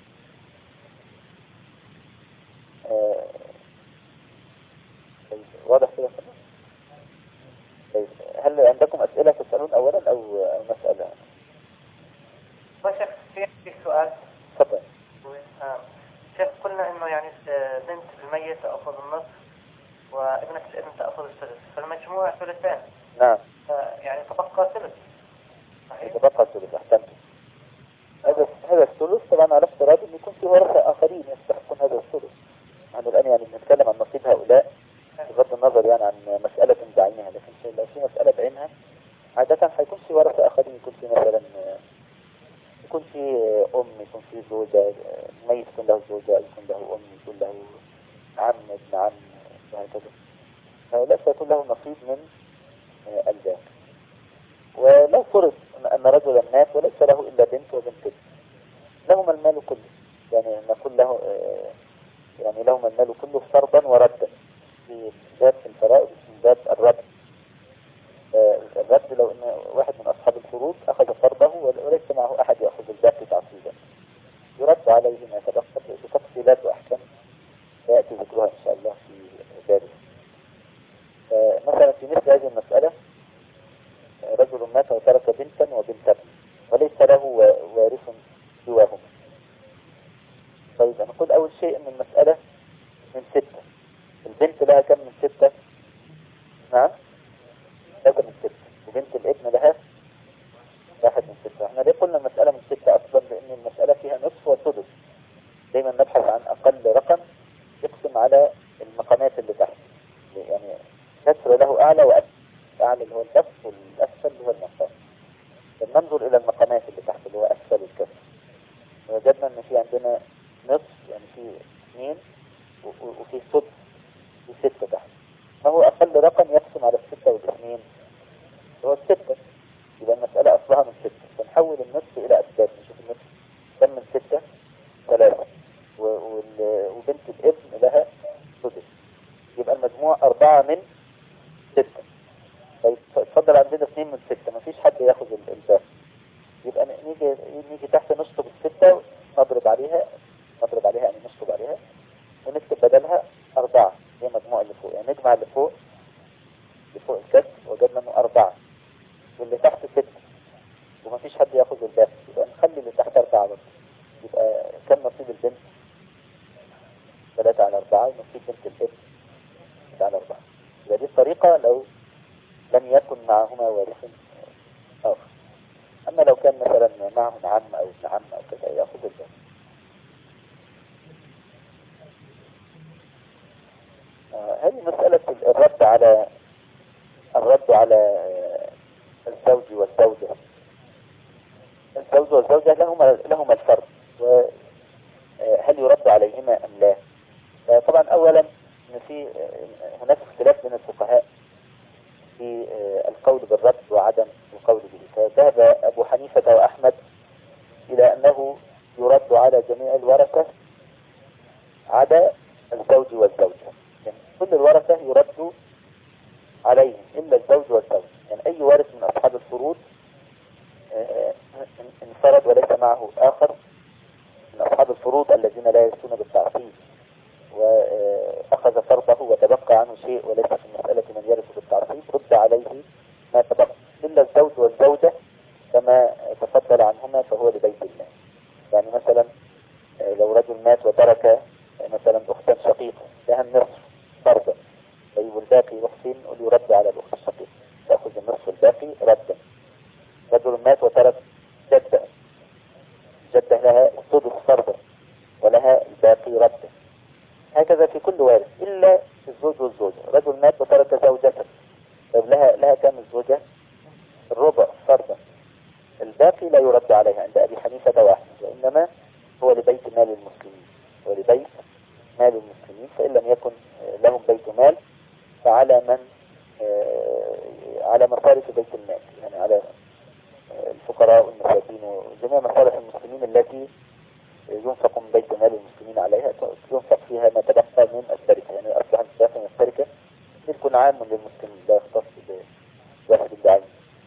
واضح كده؟ طيب هل عندكم أسئلة تسألون أولا أو مسألة؟ وشيخ في سؤال. تفضل. شيخ قلنا إنه يعني بنت الميت تأخذ النصف وابنة الابن تأخذ الثلث، فالمجموع ثلثين. نعم. يعني تبقى ثلث. صحيح. تبقى الثلث. أحسنت. هذا الثلث طبعا على افتراض أن يكون في ورثة آخرين يستحقون هذا الثلث. نحن الآن يعني بنتكلم عن نصيب هؤلاء بغض النظر يعني عن مسألة بعينها، لكن لو في مسألة بعينها عادة هيكون في ورثة آخرين. يكون في مثلا يكون في يكون في زوجة، ميت يكون له زوجة، يكون له يكون له عم ابن عم وهكذا. هؤلاء سيكون له نصيب من الباقي. ولو فرض أن رجلا مات وليس له إلا بنت وبنت ابن، لهما المال كله، يعني نقول له يعني لهما المال كله فرضا وردا في باب الفرائض من باب الرد. الرد لو ان واحد من اصحاب الفروض اخذ فرضه وليس معه احد ياخذ الباقي تعصيبا، يرد عليه ما تبقى بتفصيلات واحكام سياتي ذكرها ان شاء الله في بابه. مثلا في مثل هذه المساله رجل مات وترك بنتا وبنت ابن وليس له وارث سواهما. طيب نقول اول شيء ان المساله من 6. البنت لها كم من 6؟ نعم 3 من 6، وبنت الابن لها 1 من 6. احنا ليه قلنا المسألة من 6 اصلا؟ لان المسألة فيها نصف وسدس. دايما نبحث عن اقل رقم يقسم على المقامات اللي تحت، يعني كسر له اعلى واسفل. اعلى اللي هو الكسر والاسفل اللي هو المقام. فننظر الى المقامات اللي تحت اللي هو اسفل الكسر، وجدنا ان في عندنا نصف يعني في 2 وفي سدس في 6 تحت. ما هو أقل رقم يقسم على 6 والاثنين؟ هو 6. يبقى المسألة أصلها من 6، فنحول النصف إلى أسباب. نشوف النصف كم من 6؟ 3. وبنت الابن لها سدس، يبقى المجموع 4 من 6. طيب اتفضل عندنا 2 من 6، مفيش حد ياخذ الباقي. يبقى نيجي تحت نشطب 6 نضرب عليها يعني نشطب عليها ونكتب بدلها 4. هي مجموع اللي فوق، يعني نجمع اللي فوق الكسر وجدنا انه 4 واللي تحت 6 ومفيش حد ياخذ الباقي، يبقى نخلي اللي تحت 4 بس. يبقى كم نصيب البنت؟ 3 على 4، ونصيب بنت الابن 3 على 4. يبقى دي الطريقة لو لم يكن معهما وارث آخر. أما لو كان مثلا معهم عم أو ابن عم أو كذا ياخذ الباقي. هذه مسألة الرد على الزوج والزوجة. الزوج والزوجة لهما الفرق، وهل يرد عليهما أم لا؟ طبعا أولا إن في هناك اختلاف بين الفقهاء في القول بالرد وعدم القول به. فذهب أبو حنيفة وأحمد إلى أنه يرد على جميع الورثة عدا الزوج والزوجة، يعني كل الورثة يرد عليهم إلا الزوج والزوج. يعني أي وارث من أصحاب الفروض انفرد وليس معه آخر الفروض الذين لا يرثون بالتعصيب وأخذ فرضه وتبقى عنه شيء وليس في المسألة من يرث بالتعصيب رد عليه ما تبقى إلا الزوج والزوجة كما تفضل عنهما فهو لبيت المال. يعني مثلا لو رجل مات وترك مثلا أختا شقيقة لها النصف فرضا، طيب الباقي يروح فين؟ يرد على الأخت الشقيقة تأخذ النصف الباقي ردا. رجل مات وترك جدة، جدة لها السدس فرضا ولها الباقي ردا. هكذا في كل وارث إلا الزوج والزوجة. رجل مات وترك زوجة، طيب لها كم الزوجة؟ الربع فرضا، الباقي لا يرد عليها عند أبي حنيفة واحد، وإنما هو لبيت مال المسلمين، ولبيت مال المسلمين، فإن لم يكن لهم بيت مال فعلى من على مصارف بيت المال، يعني على الفقراء والمساكين وجميع مصارف المسلمين التي ينفق من بيت مال المسلمين عليها، ينفق فيها ما تبقى من التركة، يعني أصبح من التركة ملك عام للمسلمين لا يختص بواحد بعينه.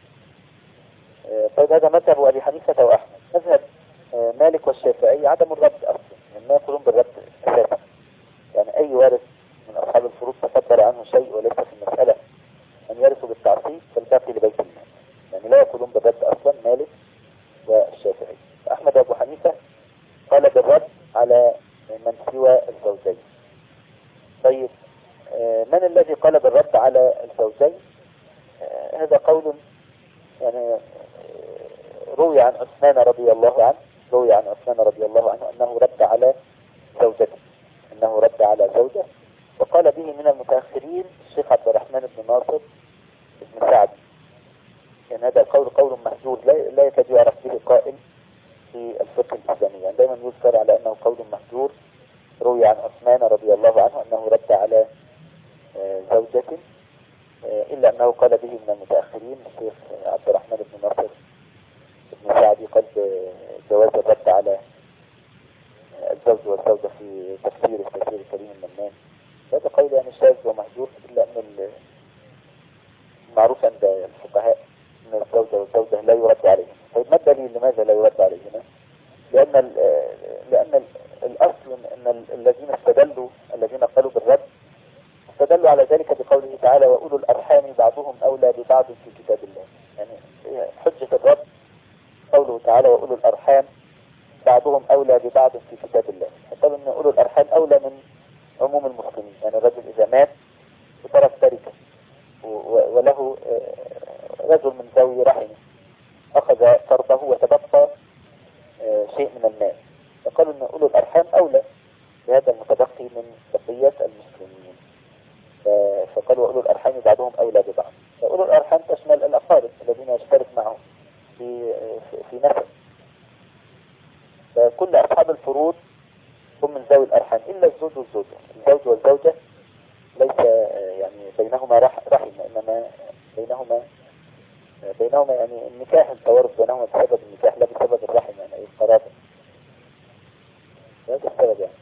طيب هذا مذهب أبي حنيفة وأحمد. مذهب مالك والشافعي عدم الرد أصلا، يعني ما يقولون بالرد أساسا، يعني أي وارث من أصحاب الفروض تفضل عنه شيء وليس في المسألة أن يرثوا بالتعصيب فالباقي لبيت المال، يعني لا يقولون بالرد أصلا مالك والشافعي. أحمد وأبو حنيفة قال بالرد على من سوى الزوجين. طيب من الذي قال بالرد على الزوجين؟ هذا قول يعني روي عن عثمان رضي الله عنه، روي عن عثمان رضي الله عنه أنه رد على زوجته، أنه رد على زوجه، وقال به من المتأخرين الشيخ عبد الرحمن بن ناصر بن سعد. يعني هذا القول قول مهجور لا يكاد يعرف به قائل في الفقه الإسلامي، يعني دائما يذكر على أنه قول مهجور. روي عن عثمان رضي الله عنه أنه رد على زوجته، إلا أنه قال به من المتأخرين الشيخ عبد الرحمن بن ناصر بن سعد قال جواز الرد على الزوج والزوجة في تفسير كريم المنان. هذا قول يعني شاذ ومهجور، إلا أن المعروف عند الفقهاء أن الزوجة والزوجة لا يرد عليهم. طيب ما الدليل لماذا لا يرد عليهما؟ لأن الأصل أن الذين قالوا بالرد استدلوا على ذلك بقوله تعالى وأولو الأرحام بعضهم أولى ببعض في كتاب الله. يعني حجة الرد قوله تعالى وأولو الأرحام بعضهم أولى ببعض في كتاب الله، فقالوا أن أولو الأرحام أولى من عموم المسلمين. يعني الرجل إذا مات وترك تركة وله رجل من ذوي رحمه أخذ فرضه وتبقى شيء من المال، فقالوا أن أولو الأرحام أولى بهذا المتبقي من بقية المسلمين، فقالوا أولو الأرحام بعضهم أولى ببعض. فأولو الأرحام تشمل الأقارب الذين يشترك معهم في نسب، فكل أصحاب الفروض هم من ذوي الأرحام إلا الزوج والزوجة. الزوج والزوجة ليس يعني بينهما رحم، إنما بينهما يعني النكاح، التوارث بينهما بسبب النكاح لا بسبب الرحم، يعني أي قرابة، هذا السبب يعني.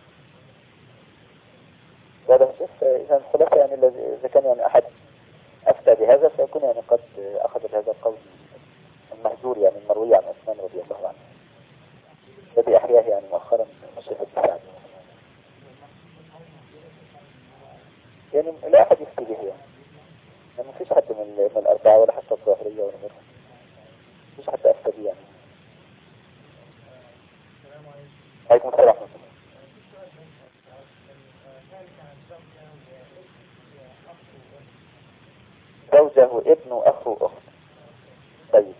هذا الشيخ إذا الخلاصة يعني إذا كان يعني أحد أفتى بهذا فيكون يعني قد أخذ بهذا القول المهجور يعني المروي عن عثمان رضي الله عنه، الذي أحياه يعني مؤخرا الشيخ السعد. يعني لا أحد يفتي به يعني ما فيش حد من الأربعة ولا حتى الظاهرية ولا غيرهم، فيش حد أفتى به يعني. عليكم السلام ورحمة الله. زوجة وابن وأخ وأخت. طيب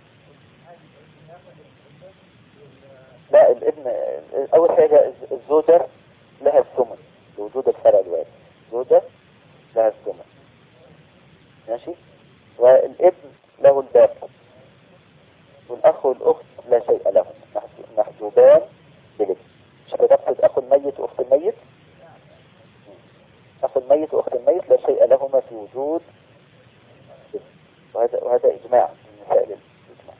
لا الابن أول حاجة الزوجة لها الثمن لوجود الفرع الوارث، الزوجة لها الثمن ماشي، والابن له الباقي، والأخ والأخت لا شيء لهم محجوبان بالابن. مش بتقصد أخو الميت وأخت الميت؟ أخو الميت وأخت الميت لا شيء لهما في وجود، وهذا إجماع من مسائل الإجماع،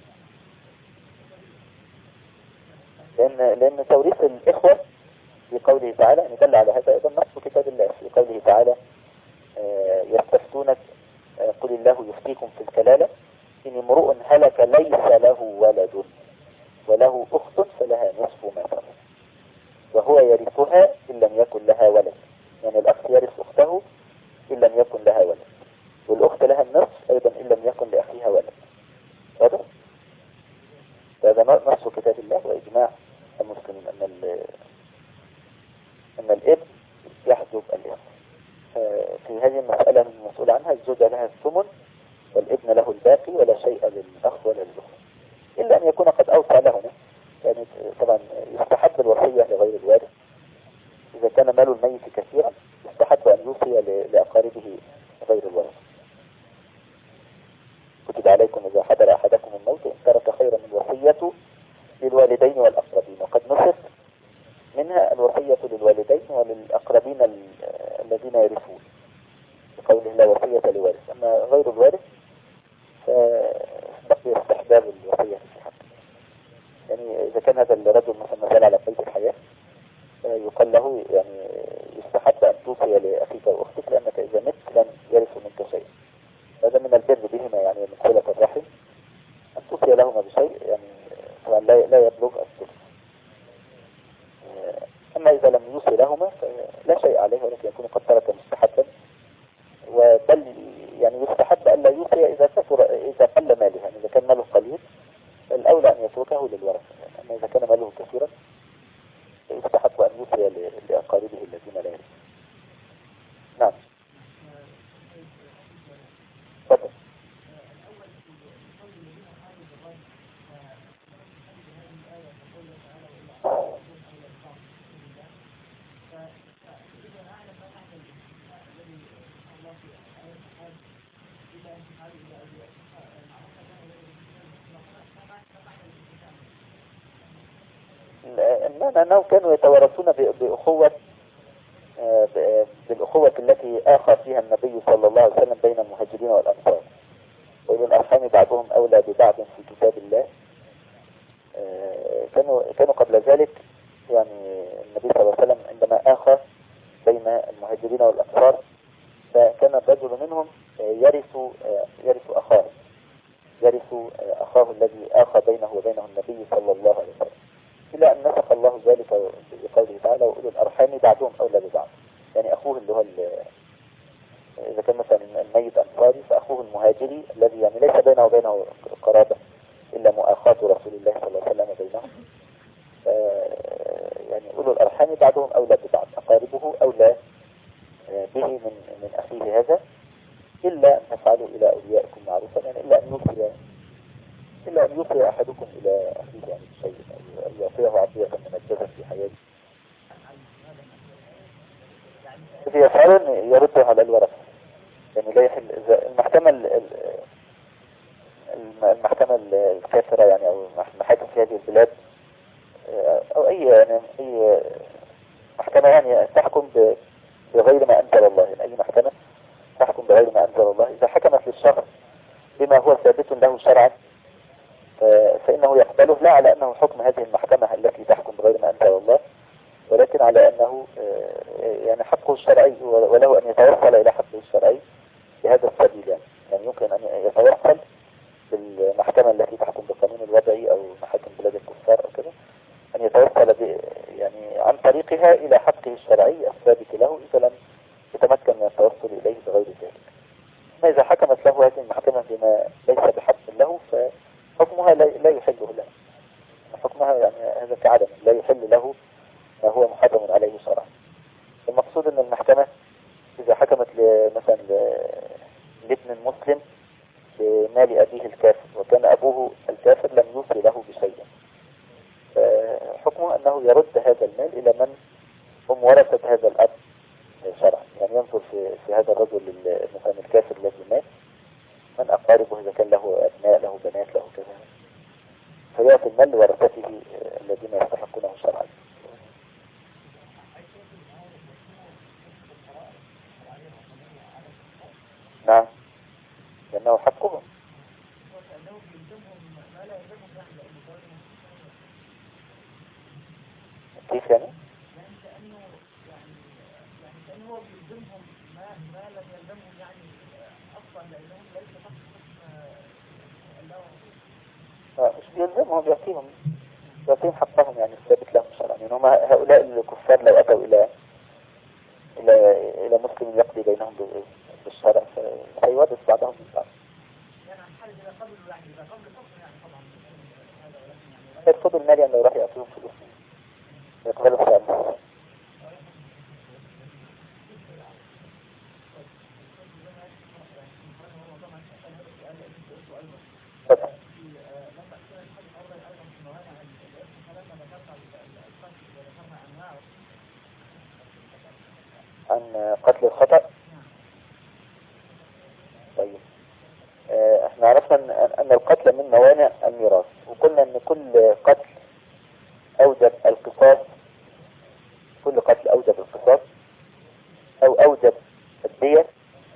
لأن توريث الإخوة في قوله تعالى يعني دل على هذا أيضا نص كتاب الله في قوله تعالى يستفتونك قل الله يفتيكم في الكلالة إن امرؤ هلك ليس له ولد وله أخت فلها نصف ما ترك. وهو يرثها إن لم يكن لها ولد. يعني الأخ يرث أخته إن لم يكن لها ولد، والأخت لها النصف أيضا إن لم يكن لأخيها ولد. واضح؟ هذا نص كتاب الله وإجماع المسلمين أن الابن يحجب الإخوة. في هذه المسألة المسؤول عنها الزوجة لها الثمن والابن له الباقي، ولا شيء للأخ ولا للأخت إلا أن يكون قد أوصى لهما. يعني طبعا يستحب الوصية لغير الوارث. إذا كان مال الميت كثيرا يستحب أن يوصي لأقاربه غير الوارث. كتب عليكم إذا حضر أحدكم الموت إن ترك خيرا الوصية للوالدين والأقربين، وقد نصف منها الوصية للوالدين وللأقربين الذين يرثون بقوله لا وصية لوارث. أما غير الوارث فبقي استحباب الوصية في حقه. يعني إذا كان هذا الرجل مثلا مثال على قيد الحياة يقال له يعني يستحب أن توصي لأخيك وأختك لأنك إذا مت لن يرث منك شيء. هذا من البر بهما، يعني من صلة الرحم أن توصي لهما بشيء، يعني طبعا لا يبلغ الثلث. أما إذا لم يوصي لهما فلا شيء عليه، ولكن يكون قد ترك مستحبا. وبل يعني يستحب أن لا يوصي إذا قل ماله. يعني إذا كان ماله قليل الأولى أن يتركه للورثة. أما إذا كان ماله كثيرا يستحب أن يوصي لأقاربه الذين لا يرثون. نعم. تفضل. أنهم كانوا يتوارثون بالأخوة التي آخى فيها النبي صلى الله عليه وسلم بين المهاجرين والأنصار، وإلى الأرحام بعضهم أولى ببعض في كتاب الله. كانوا قبل ذلك يعني النبي صلى الله عليه وسلم عندما آخى بين المهاجرين والأنصار فكان الرجل منهم يرث أخاه الذي آخى بينه وبينه النبي صلى الله عليه وسلم، إلى أن نسخ الله ذلك بقوله تعالى وأولو الأرحام بعضهم أولى ببعض. يعني أخوه اللي هو إذا كان مثلا الميت أنصاري فأخوه المهاجري الذي يعني ليس بينه وبينه قرابة إلا مؤاخاة رسول الله صلى الله عليه وسلم بينهم. يعني أولو الأرحام بعضهم أولى ببعض، أقاربه أولى به من أخيه هذا، إلا أن تفعلوا إلى أوليائكم معروفا. يعني إلا أن يوصي أحدكم إلى أخيه يعني بشيء أو يعطيه عطية من الجسد في حياته. إذا يفعل يرده على الورثة. يعني لا يحل إذا المحكمة الكافرة يعني أو المحاكم في هذه البلاد أو أي محكمة يعني تحكم بغير ما أنزل الله. يعني أي محكمة تحكم بغير ما أنزل الله إذا حكمت للشخص بما هو ثابت له شرعا فإنه يقبله، لا على أنه حكم هذه المحكمة التي تحكم بغير ما أنزل الله، ولكن على أنه يعني حقه الشرعي وله أن يتوصل إلى حقه الشرعي بهذا السبيل. يعني يمكن أن يتوصل بالمحكمة التي تحكم بالقانون الوضعي أو محاكم بلاد الكفار أو كذا، أن يتوصل يعني عن طريقها إلى حقه الشرعي الثابت له إذا لم يتمكن من التوصل إليه بغير ذلك. ما إذا حكمت له هذه المحكمة بما ليس بحق له فحكمها لا يحله له. حكمها يعني هذا كعدم لا يحل له ما هو محرم عليه شرعا. المقصود أن المحكمة إذا حكمت مثلا لابن مسلم بمال أبيه الكافر وكان أبوه الكافر لم يوصي له بشيء، حكمه أنه يرد هذا المال إلى من هم ورثة هذا الأب شرعا. يعني ينظر في هذا الرجل مثلا الكافر الذي مات من أقاربه إذا كان له أبناء له بنات له كذا، فيأتي المال لورثته الذين يستحقونه شرعا. نعم، لأنه حقهم. كيف يعني؟ هو بيلزمهم ما لم يلزمهم يعني اصلا لانهم ليس مش بيلزمهم، يعطيهم حقهم يعني الثابت لهم شرعا. يعني هم هؤلاء الكفار لو أتوا إلى مسلم يقضي بينهم بالشرع فيورث بعضهم من بعض. يرفضوا المال يعني لو راح يأتيهم فلوس يقبلوا الشرع. عن قتل الخطأ. طيب احنا عرفنا أن القتل من موانع الميراث، وقلنا أن كل قتل أوجب القصاص، كل قتل أوجب القصاص أو أوجب الدية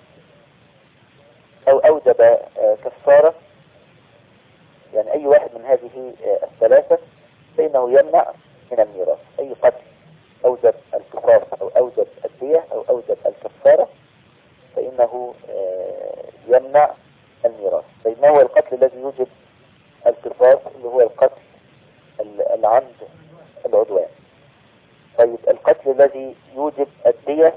أو أوجب كفارة، يعني أي واحد من هذه الثلاثة فإنه يمنع من الميراث. أي قتل أوجب القصاص أو أوجب الدية أو أوجب الكفارة فإنه يمنع الميراث. طيب ما هو القتل الذي يوجب القصاص؟ اللي هو القتل العمد العدوان. طيب القتل الذي يوجب الدية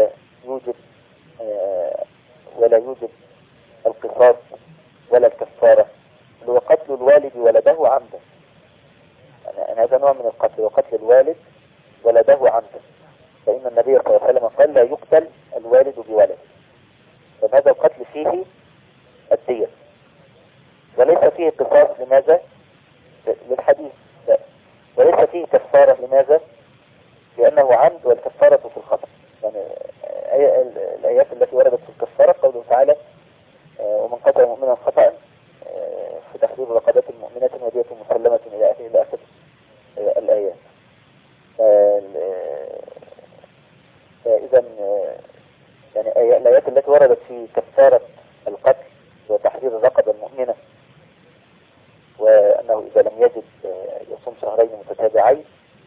ولا يوجب القصاص ولا الكفارة، اللي هو قتل الوالد ولده عمدا. يعني هذا نوع من القتل، وقتل الوالد ولده عمدا، فإن النبي صلى الله عليه وسلم قال لا يقتل الوالد بولد، فهذا القتل فيه الدية وليس فيه قصاص. لماذا؟ للحديث. وليس فيه كفارة. لماذا؟ لأنه عمد والكفارة في الخطأ. يعني الآيات التي وردت في الكفارة قوله تعالى ومن قتل مؤمنا خطأ في تحرير رقبة مؤمنة ودية مسلمة إلى آخر الآيات. فإذا يعني الآيات التي وردت في كفارة القتل وتحرير الرقبة المؤمنة وأنه إذا لم يجد يصوم شهرين متتابعين،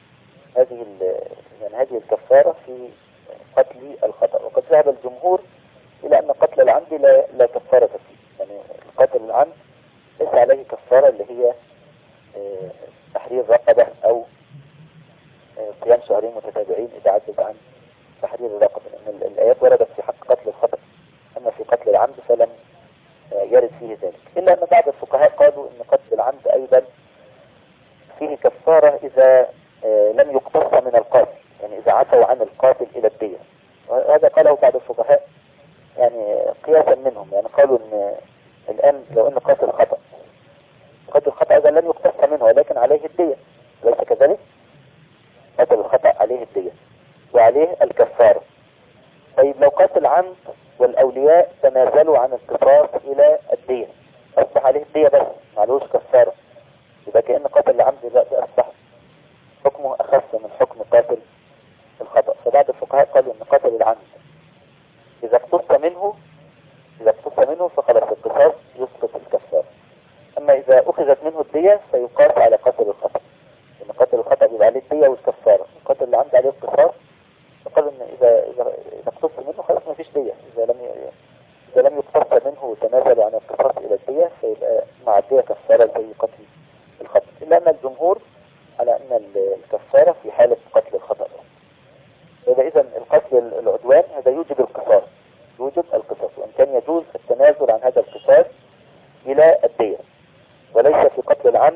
هذه الكفارة في قتل الخطأ. وقد ذهب الجمهور إلى أن قتل العمد لا كفارة فيه، يعني قتل العمد ليس عليه كفارة، اللي هي تحرير رقبة أو صيام شهرين متتابعين إذا عجز عن تحرير الرقبة، لأن الآيات وردت في حق قتل الخطأ، أما في قتل العمد فلم يرد فيه ذلك. إلا أن بعض الفقهاء قالوا أن قتل العمد أيضا فيه كفارة إذا لم يقتص من القاتل، يعني إذا عفوا عن القاتل إلى الدية. وهذا قاله بعض الفقهاء يعني قياسا منهم، يعني قالوا أن الآن لو أن قاتل خطأ إذا لم يقتص منه ولكن عليه الدية، ليس كذلك؟ قاتل الخطأ عليه الدية وعليه الكفارة. طيب لو قاتل عمد والأولياء تنازلوا عن القصاص إلى الدية، أصبح عليه الدية بس معلوش كفارة، يبقى كأن قاتل العمد دلوقتي أصبح حكمه أخف من حكم قاتل الخطأ. فبعض الفقهاء قالوا أن قاتل العمد إذا اقتص منه فخلاص القصاص يسقط الكفارة، أما إذا أخذت منه الدية فيقاس على قاتل الخطأ، لأن قاتل الخطأ بيبقى عليه الدية والكفارة، قاتل العمد عليه القصاص. فقالوا أن إذا اقتص منه خلاص ما فيش دية، إذا لم يقتص منه وتنازل عن القصاص إلى الدية فيبقى مع الدية كفارة زي قتل الخطأ. إلا أن الجمهور على أن الكفارة في حالة قتل الخطأ. إذا القتل العدوان هذا يوجب القصاص، وإن كان يجوز التنازل عن هذا القصاص إلى الدية، وليس في قتل العمد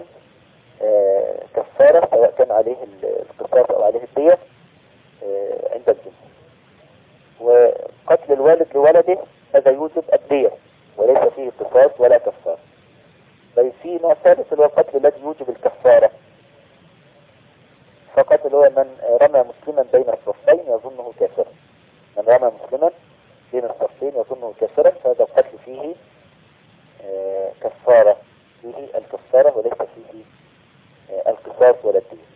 كفارة سواء كان عليه القصاص أو عليه الدية عند الجمهور. وقتل الوالد لولده هذا يوجب الدية وليس فيه قصاص ولا كفارة. طيب في نوع ثالث اللي هو القتل الذي يوجب الكفارة فقط، اللي هو من رمى مسلما بين الصفين يظنه كافرا. من رمى مسلما بين الصفين يظنه كافرا فهذا القتل فيه كفارة، فيه الكفارة وليس فيه القصاص ولا الدية.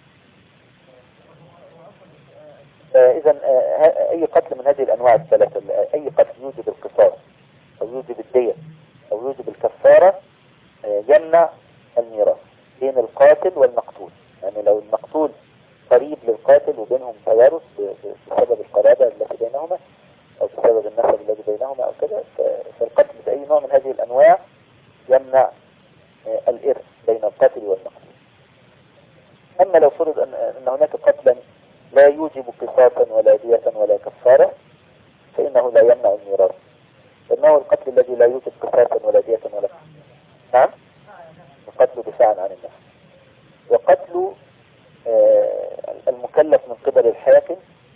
إذا أي قتل من هذه الأنواع الثلاثة، أي قتل يوجب القصاص أو يوجب الدية أو يوجب الكفارة يمنع الميراث بين القاتل والمقتول. يعني لو المقتول قريب للقاتل وبينهم توارث بسبب القرابة التي بينهما أو بسبب النسب الذي بينهما أو كده، فالقتل بأي نوع من هذه الأنواع يمنع الإرث بين القاتل والمقتول. أما لو فرض أن هناك قتلا لا يوجب قصاصا ولا دية ولا كفارة فإنه لا يمنع الميراث. إنه القتل الذي لا يوجب قصاصا ولا دية ولا كفارة. نعم، القتل دفاعا عن النفس. وقتل المكلف من قبل الحاكم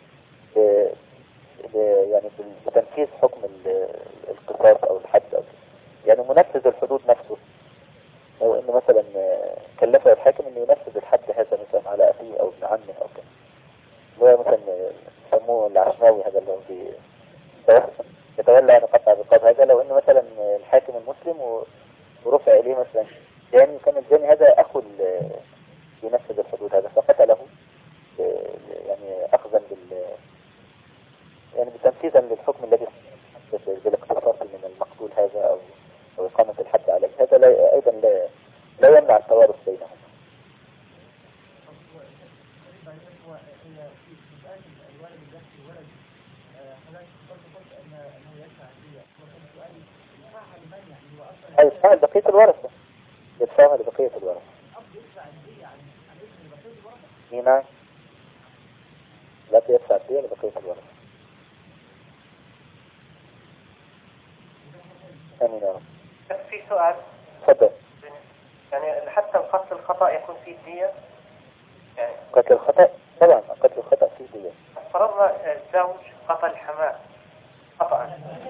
يعني بتنفيذ حكم القصاص أو الحد أو يعني منفذ الحدود نفسه. لو إنه مثلا كلفه الحاكم إنه ينفذ الحد هذا مثلا على أخيه أو ابن عمه أو كده، اللي هو مثلا يسموه العشماوي، هذا اللي هو يتولى عن قطع الرقاب. هذا لو إنه مثلا الحاكم المسلم ورفع إليه مثلا جاني، كان الجاني هذا أخو ينفذ الحدود هذا فقتله يعني أخذا يعني بتنفيذا للحكم الذي بالاقتصاص من المقتول هذا أو إقامة الحد عليه. هذا لا أيضا لا يمنع التوارث بينهم. يدفعها لبقية الورثة، يدفعها لبقية الورثة. نعم، لا يدفع الدية لبقية الورثة. آمين يا رب. في سؤال. تفضل. يعني حتى القتل الخطأ يكون فيه دية؟ يعني قتل الخطأ طبعا، قتل الخطأ فيه دية. فرضنا الزوج قتل حماه خطأ،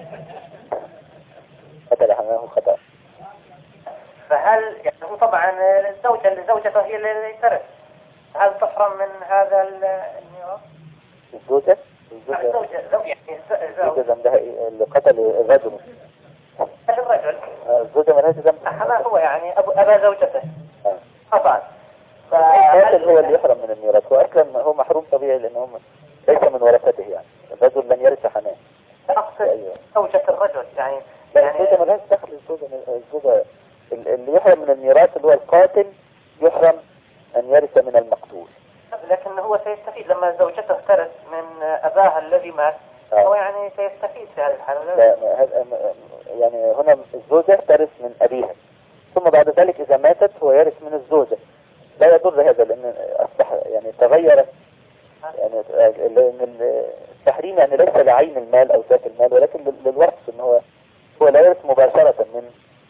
قتل حماه خطأ، فهل يعني هو طبعا زوجته هي اللي ترث، هل تحرم من هذا الميراث؟ الزوجة يعني ذنبها ايه اللي قتل الرجل؟ الرجل الزوجة مالهاش ذنب. حماه هو يعني أبا زوجته طبعا. القاتل هو اللي يحرم من الميراث، وأصلا هو محروم طبيعي لأنه ليس من ورثته. يعني الرجل لن يرث حماه. أقصد زوجة الرجل يعني الزوجة مالهاش دخل. الزوجة اللي يحرم من الميراث اللي هو القاتل يحرم أن يرث من المقتول. لكن هو سيستفيد لما زوجته ترث من أباها الذي مات. هو يعني سيستفيد في هذه الحالة. يعني هنا الزوجة ترث من أبيها، ثم بعد ذلك إذا ماتت هو يرث من الزوجة. لا يضر هذا لأن أصبح يعني تغيرت، يعني لأن التحريم يعني ليس لعين المال أو ذات المال، ولكن للوصف إن هو لا يرث مباشرة من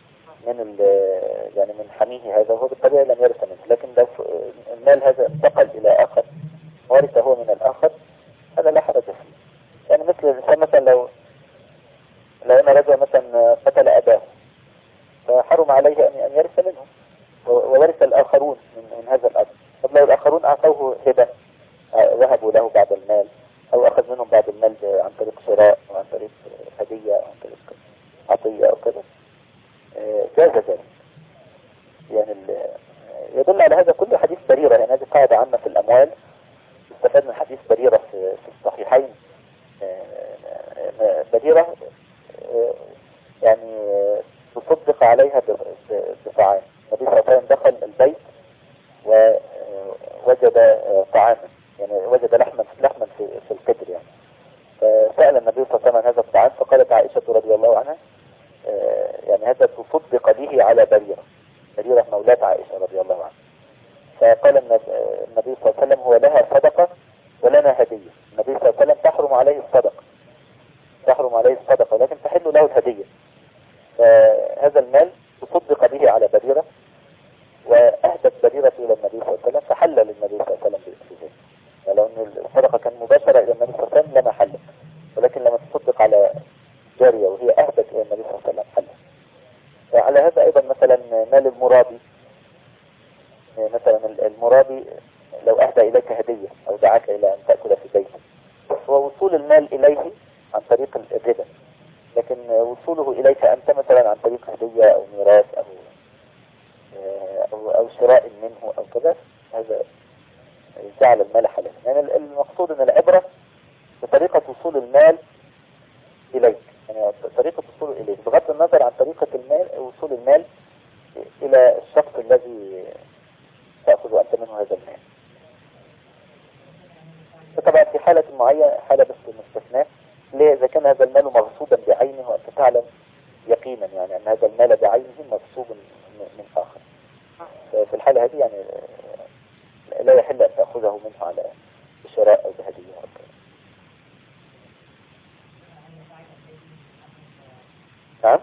يعني من حميه هذا، وهو بالطبيعة لم يرث منه. لكن لو المال هذا انتقل إلى آخر ورث هو من الآخر هذا لا حرج فيه. يعني مثل الإنسان مثلا لو أن رجل مثلا قتل أباه فحرم عليه أن يرث منه، وورث الآخرون من هذا الأب. طب لو الآخرون أعطوه هبة، ذهبوا له بعض المال أو أخذ منهم بعض المال عن طريق شراء أو عن طريق هدية أو عن طريق عطية أو كذا، جاز ذلك. يعني يدل على هذا كل حديث بريرة. يعني هذه قاعدة عامة في الأموال، استفاد من حديث بريرة في الصحيحين. بريرة يعني تصدق عليها بطعام. النبي صلى الله عليه وسلم دخل البيت ووجد طعاما، يعني وجد لحما في القدر يعني. فسأل النبي صلى الله عليه وسلم عن هذا الطعام، فقالت عائشة رضي الله عنها يعني هذا تصدق به على بريرة مولاة عائشة رضي الله عنها. فقال النبي صلى الله عليه وسلم هو لها صدقة ولنا هدية. النبي صلى الله عليه وسلم تحرم عليه الصدقة لكن تحل له الهدية. فهذا المال تصدق به على بريرة، وأهدت بريرة إلى النبي صلى الله عليه وسلم، فحل للنبي صلى الله عليه وسلم بذلك. ولو أن الصدقة كان مباشرة إلى النبي صلى الله عليه وسلم لما حلت، ولكن لما تصدق على جارية وهي أهدت إلى النبي صلى الله عليه وسلم حلت. وعلى هذا أيضا مثلا مال المرابي، مثلا المرابي لو أهدى إليك هدية أو دعاك إلى أن تأكل في بيته، هو وصول المال إليه عن طريق الربا، لكن وصوله إليك أنت مثلا عن طريق هدية أو ميراث أو شراء منه أو كذا، هذا جعل المال حلالا. يعني المقصود أن العبرة بطريقة وصول المال إليك، يعني طريقة وصوله إليك بغض النظر عن طريقة وصول المال إلى الشخص الذي تأخذ أنت منه هذا المال. فطبعا في حالة معينة، حالة بس مستثناء، ليه؟ إذا كان هذا المال مغصوبا بعينه وأنت تعلم يقينا يعني أن هذا المال بعينه مغصوب من آخر، في الحالة هذه يعني لا يحل أن تأخذه منه على بشراء أو بهدية أو كذا. نعم.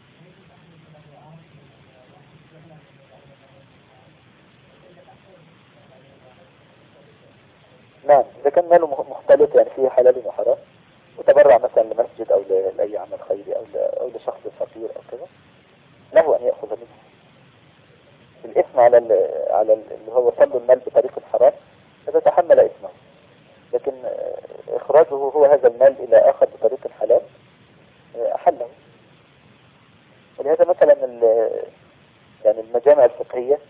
نعم إذا كان ماله مختلط يعني فيه حلال وحرام وتبرع مثلا لمسجد أو لأي عمل خيري أو لشخص فقير أو كذا له أن يأخذ منه. الإثم اللي هو صل المال بطريق حرام فتتحمل إثمه، لكن إخراجه هو هذا المال إلى آخر بطريق حلال أحله. ولهذا مثلا يعني المجامع الفقهية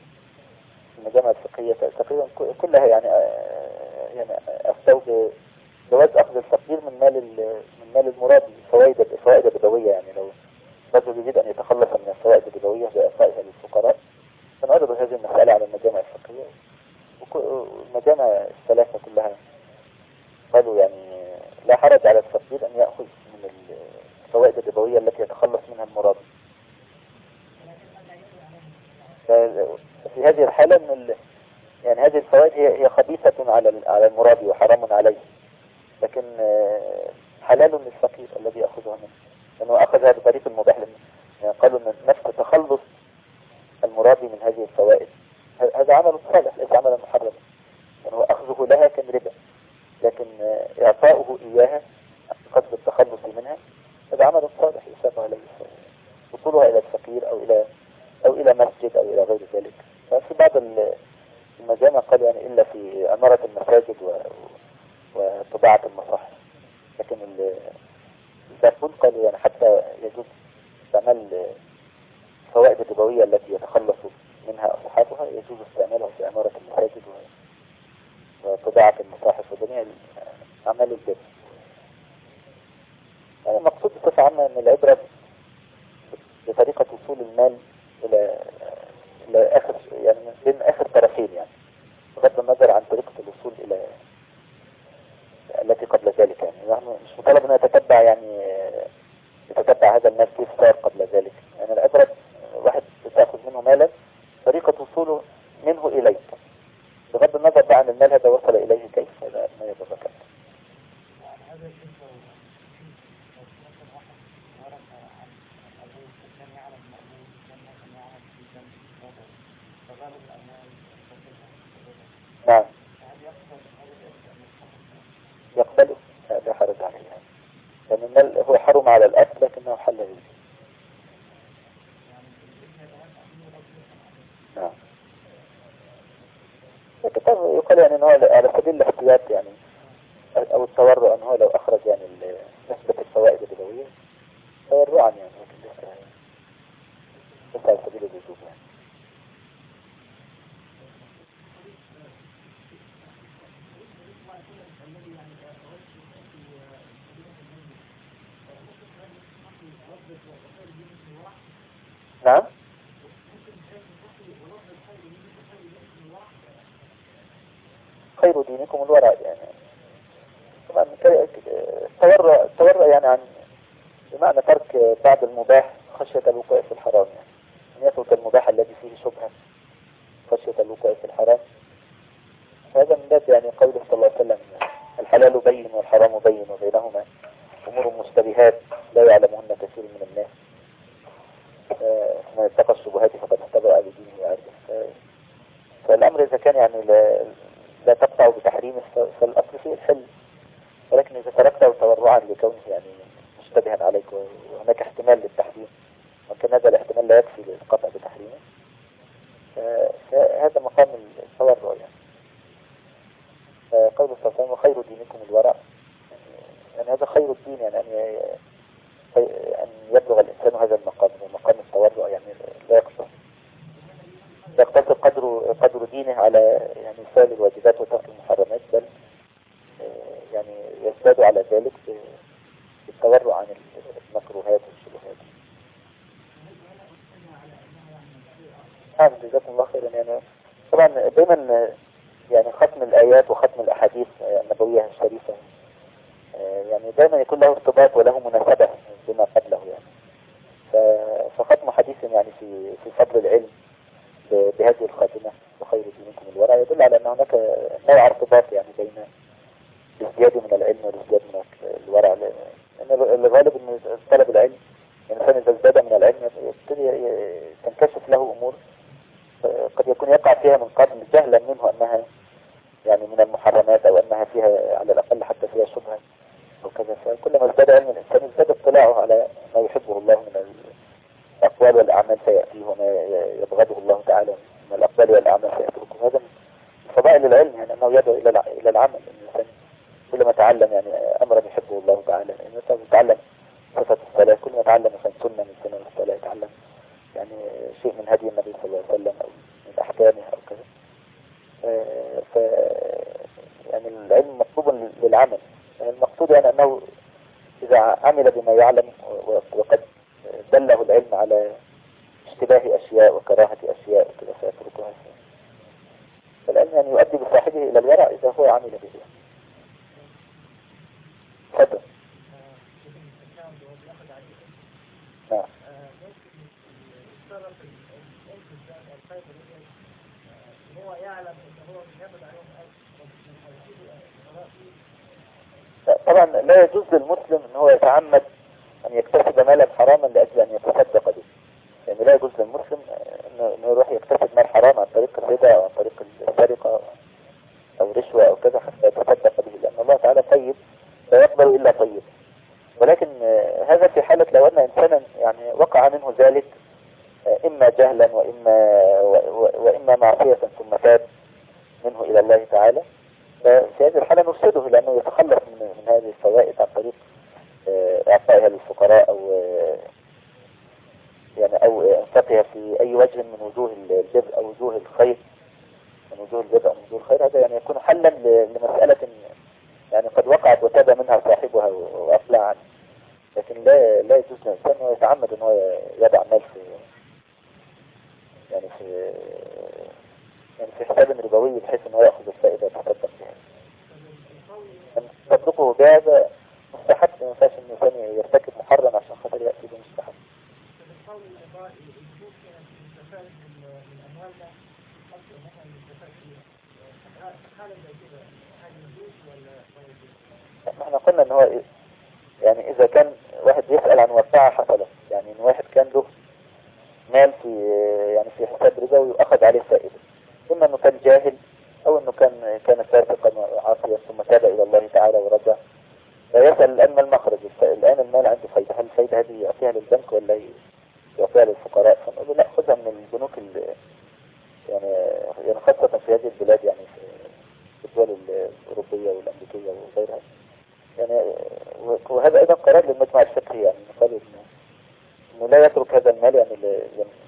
تقريبا كلها يعني أفتوا بجواز أخذ الفقير من مال المراد فوائد بدوية. يعني لو رجل يريد أن يتخلص من الفوائد البدوية بإعطائها للفقراء فنعرض هذه المسألة على المجامع الفقهية. والمجامع الثلاثة كلها قالوا يعني لا حرج على الفقير أن يأخذ من الفوائد الربوية التي يتخلص منها المراد. في هذه الحالة يعني هذه الفوائد هي خبيثة على المراد وحرام عليه، لكن حلال للفقير الذي يأخذها منه لأنه أخذها بطريق المباح. يعني قالوا أن نفس تخلص المراد من هذه الفوائد هذا عمل صالح ليس عملا محرما، يعني هو أخذه لها كان ربا، لكن إعطاؤه إياها قصد التخلص منها هذا عمل صالح يساب عليه وصولها إلى الفقير أو إلى مسجد أو إلى غير ذلك. ففي بعض المجامع قال يعني إلا في عمارة المساجد وطباعة المصاحف، لكن الباقون قالوا يعني حتى يجوز استعمال الفوائد الربوية التي يتخلص منها أصحابها يجوز استعمالها في عمارة المساجد وطباعة المصاحف وجميع أعمال البر. يعني المقصود بصفة عامة أن العبرة بطريقة وصول المال إلى آخر يعني بين آخر طرفين، يعني بغض النظر عن طريقة الوصول إلى التي قبل ذلك. يعني مش مطالب أن يتتبع هذا المال كيف صار قبل ذلك. يعني العبرة واحد تأخذ منه مالا طريقة وصوله منه إليك بغض النظر بقى عن المال هذا وصل إليه كيف، هذا ما يتذكر. نعم يقبله لا حرج عليه، لأن المال هو حرم على الأصل لكنه حل به. نعم يقال يعني أنه على سبيل الاحتياط يعني أو التورع أنه لو أخرج يعني نسبة الفوائد الربوية تورعا يعني، لكن ليس على سبيل الوجوب يعني. نعم خير دينكم الورع. يعني طبعا التورع يعني عن بمعنى ترك بعض المباح خشية الوقوع في الحرام، يعني أن يترك المباح الذي فيه شبهة خشية الوقوع في الحرام. هذا من باب يعني قوله صلى الله عليه وسلم الحلال بين والحرام بين وبينهما أمور مشتبهات لا يعلمهن كثير من الناس من اتقى الشبهات فقد استبرأ لدينه وعرضه. فالأمر إذا كان يعني لا تقطع بتحريمه فالأصل فيه الحل، ولكن إذا تركته تورعا لكونه يعني مشتبها عليك وهناك احتمال للتحريم وكان هذا الاحتمال لا يكفي للقطع بتحريمه فهذا مقام التورع. يعني قول صلى الله عليه وسلم وخير دينكم الورع، يعني هذا خير الدين، يعني أن يبلغ الإنسان هذا المقام ومقام التورع، يعني لا يقتصر قدر دينه على يعني فعل الواجبات وترك المحرمات، بل يعني يزداد على ذلك بالتورع عن المكروهات والشبهات. جزاكم الله خيرا. يعني طبعا دايما يعني ختم الآيات وختم الأحاديث النبوية الشريفة يعني دايما يكون له ارتباط وله مناسبة بما قبله. يعني فختم حديث يعني في فضل العلم بهذه الخاتمة وخير خير دينكم الورع، يدل على أن هناك نوع ارتباط يعني بين الازدياد من العلم والازدياد من الورع. لأن الغالب أن طلب العلم، الإنسان إذا ازداد من العلم يبتدي تنكشف له أمور قد يكون يقع فيها من قبل جهلا منه أنها يعني من المحرمات، أو أنها فيها على الأقل حتى فيها شبهة أو كذا. فكلما ازداد علم الإنسان ازداد اطلاعه على ما يحبه الله من الأقوال والأعمال سيأتيه، وما يبغضه الله تعالى من الأقوال والأعمال سيتركه. هذا من فضائل العلم، يعني أنه يدعو إلى العمل. الإنسان كلما تعلم يعني أمرا يحبه الله تعالى، الإنسان يتعلم صفة الصلاة، كلما تعلم مثلا سنة من سنن الصلاة يتعلم يعني شيء من هدي النبي صلى الله عليه وسلم أو من أحكامه أو كذا. ف يعني العلم مطلوب للعمل. يعني المقصود يعني أنه إذا عمل بما يعلم وقد دله العلم على اشتباه أشياء وكراهة أشياء وكذا فيتركها. فالعلم يعني يؤدي بصاحبه إلى الورع إذا هو عمل به. تفضل. نعم. هو يعلم ان هو ياخذ عليهم طبعا لا يجوز للمسلم ان هو يتعمد ان يكتسب مالا حراما لاجل ان يتصدق به. يعني لا يجوز للمسلم انه يروح يكتسب مال حرام عن طريق الربا او عن طريق السرقه او رشوه او كذا حتى يتصدق به، لان الله تعالى طيب لا يقبل الا طيب. ولكن هذا في حالة لو ان انسانا يعني وقع منه ذلك اما جهلا واما معصية ثم تاب منه الى الله تعالى، ففي هذه الحالة نرشده لانه يتخلص من هذه الفوائد عن طريق اعطائها للفقراء او انفقها في اي وجه من وجوه البر او وجوه الخير، من وجوه البر او من وجوه الخير. هذا يعني يكون حلا لمسألة يعني قد وقعت وتاب منها صاحبها واقلع عنه. لكن لا يجوز للإنسان أنه يتعمد أنه يضع مال في حساب ربوي بحيث أنه يأخذ الفائدة ويتصدق بها. تصدقه بهذا مستحب، ما ينفعش أن الإنسان يرتكب محرم عشان خاطر يأتي بمستحب. احنا قلنا ان هو يعني اذا كان واحد يسأل عن وقعة حصلت، يعني ان واحد كان له مال في حساب ربوي واخذ عليه فائدة، اما انه كان جاهل او انه كان فاسقا وعاصيا ثم تاب الى الله تعالى ورجع، فيسأل الان ما المخرج. الان المال عنده فايدة، هل الفايدة هذه يعطيها للبنك ولا يعطيها للفقراء؟ فنقول له لا، خذها من البنوك يعني خاصة في هذه البلاد، يعني في الدول الأوروبية والأمريكية وغيرها. يعني وهذا أيضا قرار للمجمع الفقهي، يعني قالوا إنه لا يترك هذا المال يعني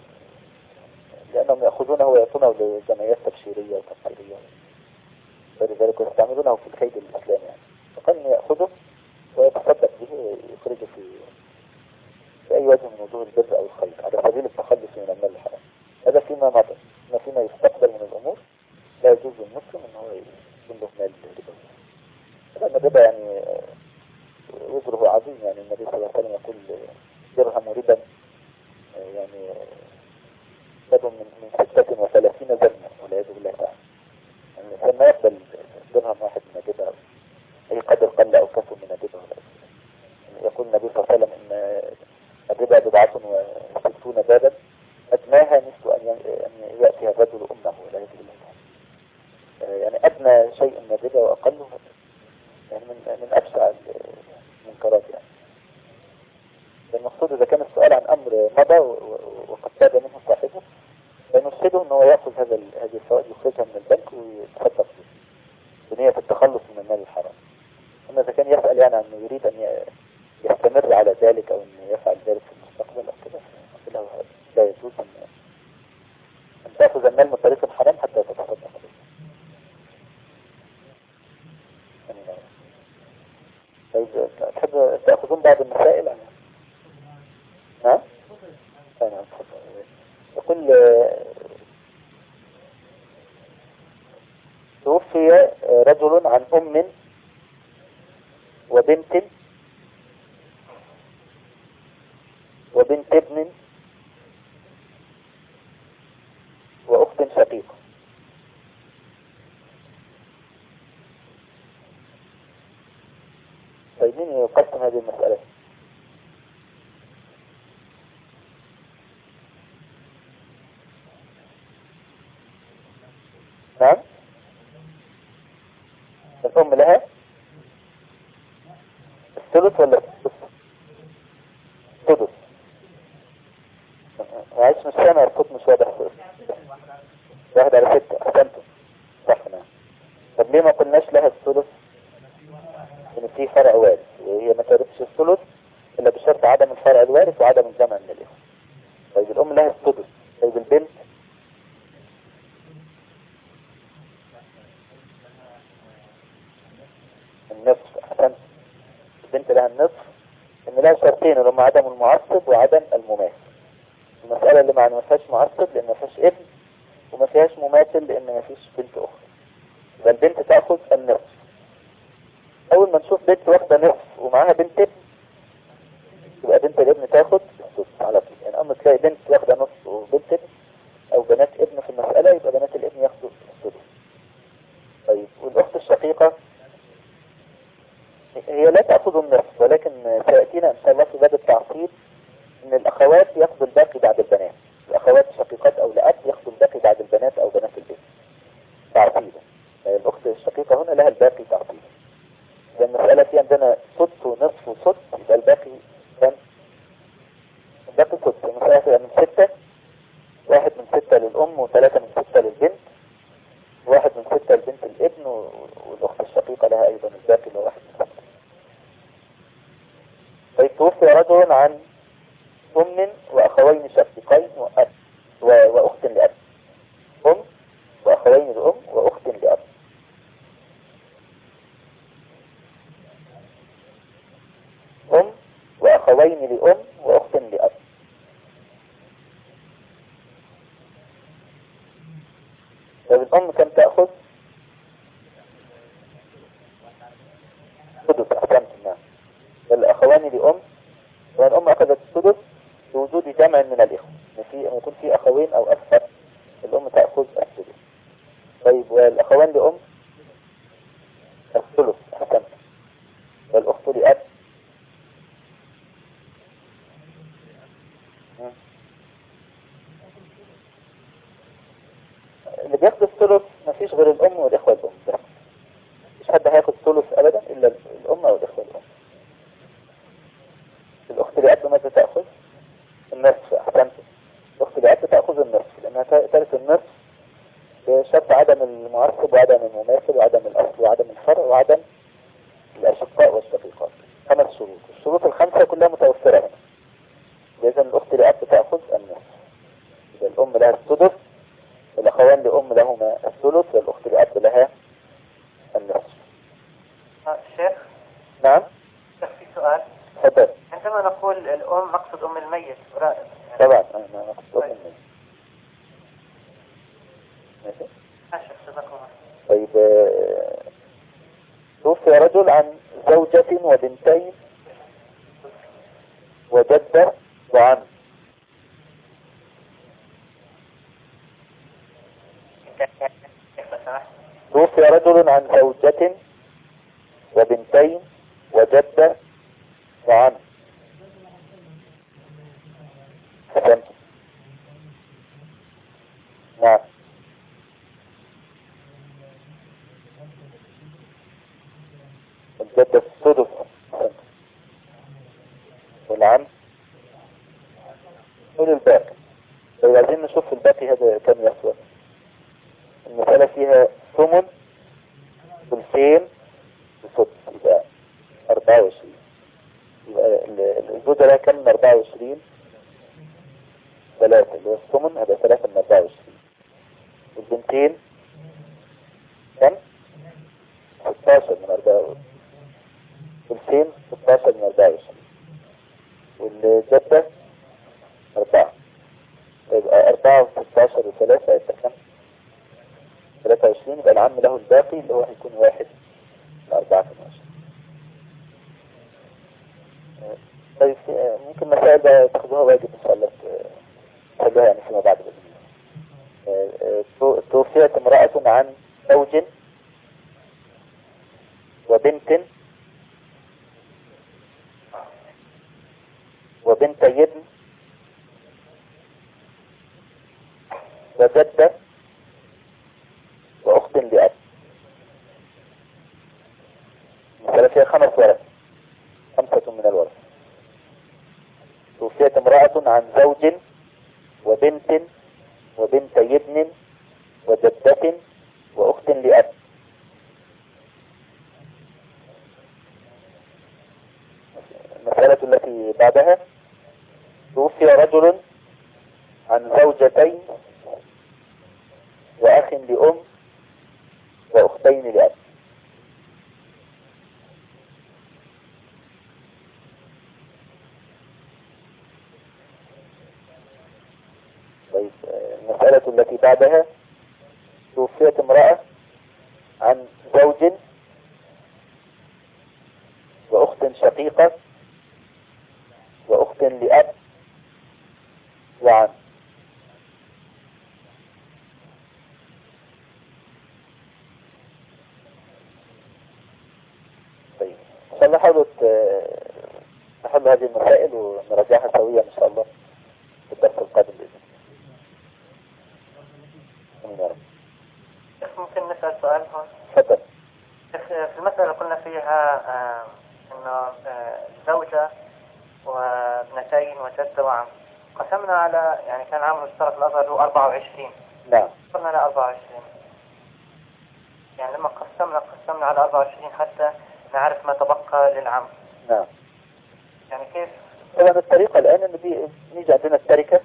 لأنهم يأخذونه ويعطونه لجمعيات تبشيرية وتنصيرية ولذلك يستعملونه في الكيد الإسلامي. يعني فقال إنه يأخذه ويتصدق به ويخرجه في أي وجه من وجوه البر أو الخير على سبيل التخلص من المال الحرام. هذا فيما مضى. ما فيما يستقبل من الأمور لا يجوز للمسلم إنه يكون له مال ربوي، لأن الربا يعني وزره عظيم. يعني النبي صلى الله عليه وسلم يقول درهم ربا يعني باب من 36 زمنا والعياذ بالله تعالى. يعني الإنسان ما يقبل درهم واحد من الربا أي قدر قل أو كثر من الربا. يقول النبي صلى الله عليه وسلم إن الربا بضعة وستون بابا أدناها مثل أن يأتي الرجل أمه والعياذ بالله تعالى. يعني أدنى شيء من الربا وأقله يعني من أبشع المنكرات. يعني المقصود إذا كان السؤال عن أمر مضى وقد تاب منه صاحبه فنرشده أنه يأخذ هذه الفوائد يخرجها من البنك ويتصدق بنية التخلص من المال الحرام. أما إذا كان يسأل يعني أنه يريد أن يستمر على ذلك أو أن يفعل ذلك في المستقبل أو كده، فله لا يجوز أن تأخذ المال من طريق الحرام حتى تتصدق به. طيب تحب تأخذون بعض المسائل عنها؟ ها؟ أنا يقول توفي رجل عن أم وبنت ابن وأخت شقيقة، مين يقسم هذه المسألة؟ نعم. الأم لها الثلث ولا السدس؟ عايش مش سامع، الصوت مش واضح. 1/6. أحسنتم، صح. نعم. طب ليه ما قلناش لها الثلث؟ إن في فرع وارث، وهي ما ترثش الثلث إلا بشرط عدم الفرع الوارث وعدم الجمع من الإخوة. طيب الأم لها السدس. طيب البنت؟ النصف. أحسنت، البنت لها النصف. إن لها شرطين، اللي هم عدم المعصب وعدم المماثل. المسألة اللي ما فيهاش معصب لأن ما فيهاش ابن، وما فيهاش مماثل لأن ما فيش بنت أخرى. يبقى البنت تأخذ النصف. أول ما نشوف بنت واخدة نصف ومعاها بنت ابن، يبقى بنت الابن تاخد السدس على طول. يعني أما تلاقي بنت واخدة نصف وبنت ابن أو بنات ابن في المسألة، يبقى بنات الابن ياخدوا السدس. طيب والأخت الشقيقة هي لا تأخذ النصف، ولكن سيأتينا إن شاء الله في باب التعصيب إن الأخوات ياخدوا الباقي بعد البنات. الأخوات الشقيقات أو لأب ياخدوا الباقي بعد البنات أو بنات البنت تعصيبا. الأخت الشقيقة هنا لها الباقي تعصيبا. لأن المسألة في عندنا سدس ونصف وسدس، يبقى الباقي كم؟ الباقي سدس. المسألة فيها من 6، 1 من 6 للأم و3 من 6 للبنت، 1 من 6 لبنت الابن، والأخت الشقيقة لها أيضا الباقي اللي هو 1 من 6. طيب توفي رجل عن أم وأخوين شقيقين وأب وأخت لأب. أم وأخوين لأم وأخت لأب. أم وأخوين لأم وأخت لأب. طيب الأم كم تأخذ؟ سدس. أحسنت. نعم. والأخوان لأم، والأم أخذت السدس بوجود جمع من الإخوة. أن يكون في أخوين أو أكثر، الأم تأخذ السدس. طيب والأخوان لأم الثلث. أحسنت. والأخت لأب اللي بياخد الثلث مفيش غير الأم والإخوة الأم بس. مفيش حد هياخد ثلث أبدا إلا الأم أو الإخوة الأم. الأخت لأب ماذا تأخذ؟ النصف. أحسنت. الأخت لأب تأخذ النصف لأنها ترث النصف بشرط عدم المعصب وعدم المماثل وعدم الأصل وعدم الفرع وعدم الأشقاء والشقيقات. 5 شروط. الشروط ال5 كلها متوفرة هنا. لذا الأخت لأب تأخذ النصف. إذا الأم لها السدس، الأخوان لأم لهما الثلث، والأخت لأب لها النصف. الشيخ. نعم. في سؤال. تفضل. عندما نقول الأم نقصد أم الميت. طبعا أنا نقصد أم الميت. ماشي. طيب توفي رجل عن زوجة وبنتين وجدة وعم. توفي رجل عن زوجة وبنتين وجدة وعم. فهمت. نعم. الجدة السدس. والعم قول الباقي. طيب عايزين نشوف الباقي هذا كم يسوى. المسألة فيها ثمن ثلثين وسدس، يبقى 24. يبقى الزوجة لها كم من 24؟ 3 اللي هو الثمن، هذا 3 من 24. والبنتين كم؟ 16 من 24. ثلثين 16 من 24. والجدة 4. يبقى 4 و16 و3 يبقى كم؟ 23. يبقى العم له الباقي اللي هو هيكون 1 من 24. طيب ممكن مسائل بقى تاخدوها واجب ان شاء الله تحلوها يعني فيما بعد بإذن الله. توفيت امرأة عن زوج وبنت وبنت ابن وجدة وأخت لأب. المسألة فيها 5 ورث، 5 من الورث. توفيت امرأة عن زوج وبنت وبنت ابن وجدة وأخت لأب. المسألة التي بعدها توفي رجل عن زوجتين وأخ لأم وأختين لأب. طيب المسألة التي بعدها توفيت امرأة عن زوج وأخت شقيقة وأخت لأب وعم. طيب إن شاء الله حاولوا نحل هذه المسائل ونراجعها سويا إن شاء الله في الدرس القادم بإذن الله. يا رب. ممكن نسأل سؤال هون؟ تفضل. في المسألة قلنا فيها إنه زوجة وابنتين وجدة وعم، قسمنا على يعني كان عام مشترك الأظهر هو 24. نعم. قسمنا على 24، يعني لما قسمنا على 24 حتى نعرف ما تبقى للعم. نعم. يعني كيف؟ طبعا الطريقة الآن إن نيجي عندنا التركة،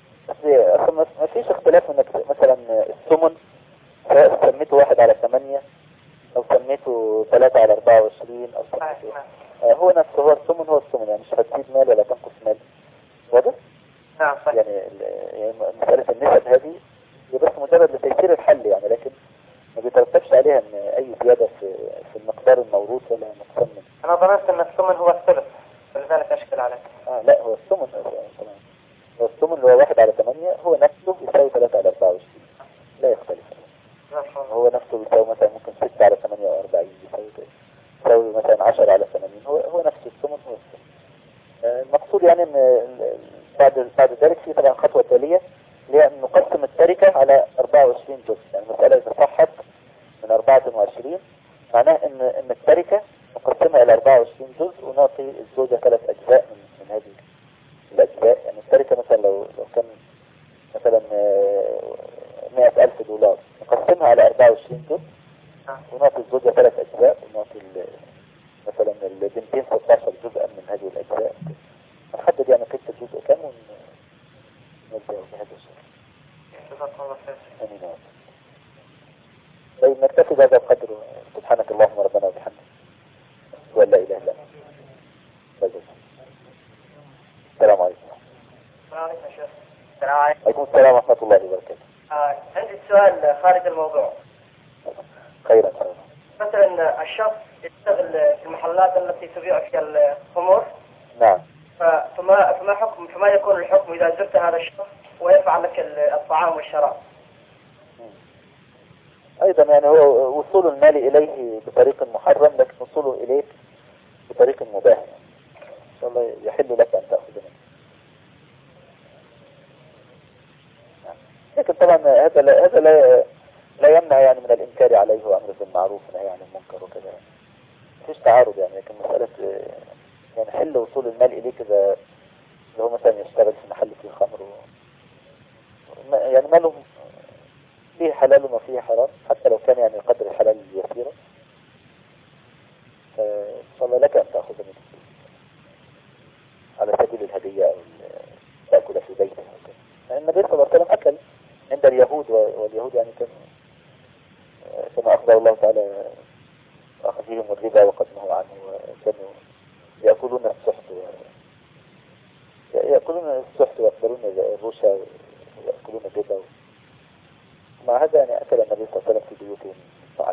ما فيش اختلاف انك مثلا الثمن سواء سميته 1/8 او سميته 3/24 او سميته هو نفسه، هو الثمن يعني مش هتزيد مال ولا تنقص مال. واضح؟ نعم صحيح. يعني مسألة النسب هذه هي بس مجرد لتيسير الحل يعني، لكن ما بيترتبش عليها ان اي زيادة في المقدار الموروث ولا نقصان منه. انا ظننت ان الثمن هو الثلث فلذلك اشكل عليك. لا هو الثمن طبعا، هو الثمن اللي هو 1/8 هو نفسه يساوي 3/24 لا يختلف. هو نفسه بيساوي مثلا ممكن 6/48 يساوي مثلا 10/80. هو نفس الثمن هو الثمن. المقصود يعني ان بعد ذلك في طبعا خطوة تالية اللي هي ان نقسم التركة على 24 جزء. يعني المسألة اذا صحت من 24 معناه ان التركة نقسمها الى 24 جزء ونعطي الزوجة 3 اجزاء من هذه الاجزاء. يعني التركة مثلا لو كان مثلا $100,000 نقسمها على 24 جزء ونعطي الزوجة 3 اجزاء ونعطي مثلا البنتين 16 جزءا من هذه الاجزاء. نحدد يعني قيمة الجزء كام ونوزعه بهذا الشكل. امين يا رب. طيب نكتفي بهذا القدر. سبحانك اللهم ربنا وبحمدك ولا اله الا انت. السلام عليكم. السلام عليكم يا شيخ. السلام عليكم. عليكم السلام ورحمة الله وبركاته. عندي سؤال خارج الموضوع. خيرا ان شاء الله. مثلا الشخص يشتغل في المحلات التي تبيع فيها الخمور. نعم. فما يكون الحكم إذا زرت هذا الشخص ويفعل لك الطعام والشراب؟ ايضا يعني هو وصول المال اليه بطريق محرم، لكن وصوله اليك بطريق مباح. ان شاء الله يحل لك ان تأخذ منه. لكن طبعا هذا لا يمنع يعني من الانكار عليه وامر بالمعروف ونهي عن المنكر وكذا. مفيش تعارض يعني، لكن مسألة يعني حل وصول المال اليك اذا هو مثلا يشتغل في محل فيه خمر يعني ماله فيه حلال وما فيه حرام، حتى لو كان يعني قدر الحلال يسيرا. ان شاء الله لك ان تأخذ منه على سبيل الهدية او تأكل في بيته وكذا. يعني النبي صلى الله عليه وسلم اكل عند اليهود، واليهود يعني كما اخبر الله تعالى اخذهم الربا وقد نهوا عنه، وكانوا يأكلون السحت ويقبلون الرشا ويأكلون الربا. مع هذا يعني أكل النبي صلى الله عليه وسلم في بيوتهم طعام.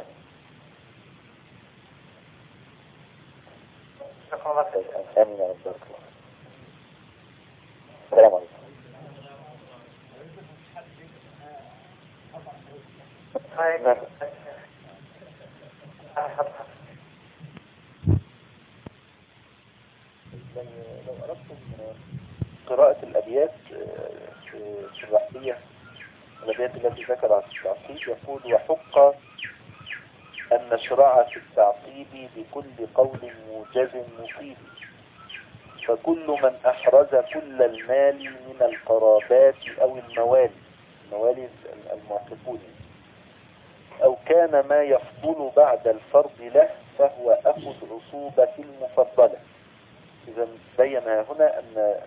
آمين يا رب. بارك الله. السلام عليكم. لو أردتم قراءة الأبيات في الرحبية، الأبيات التي ذكرها في التعقيب، يقول: وحق أن نشرع في التعقيب بكل قول موجز مفيد، فكل من أحرز كل المال من القرابات أو الموالي المعتقون، أو كان ما يفضل بعد الفرض له فهو أخذ العصوبة المفضلة. إذا بين هنا أن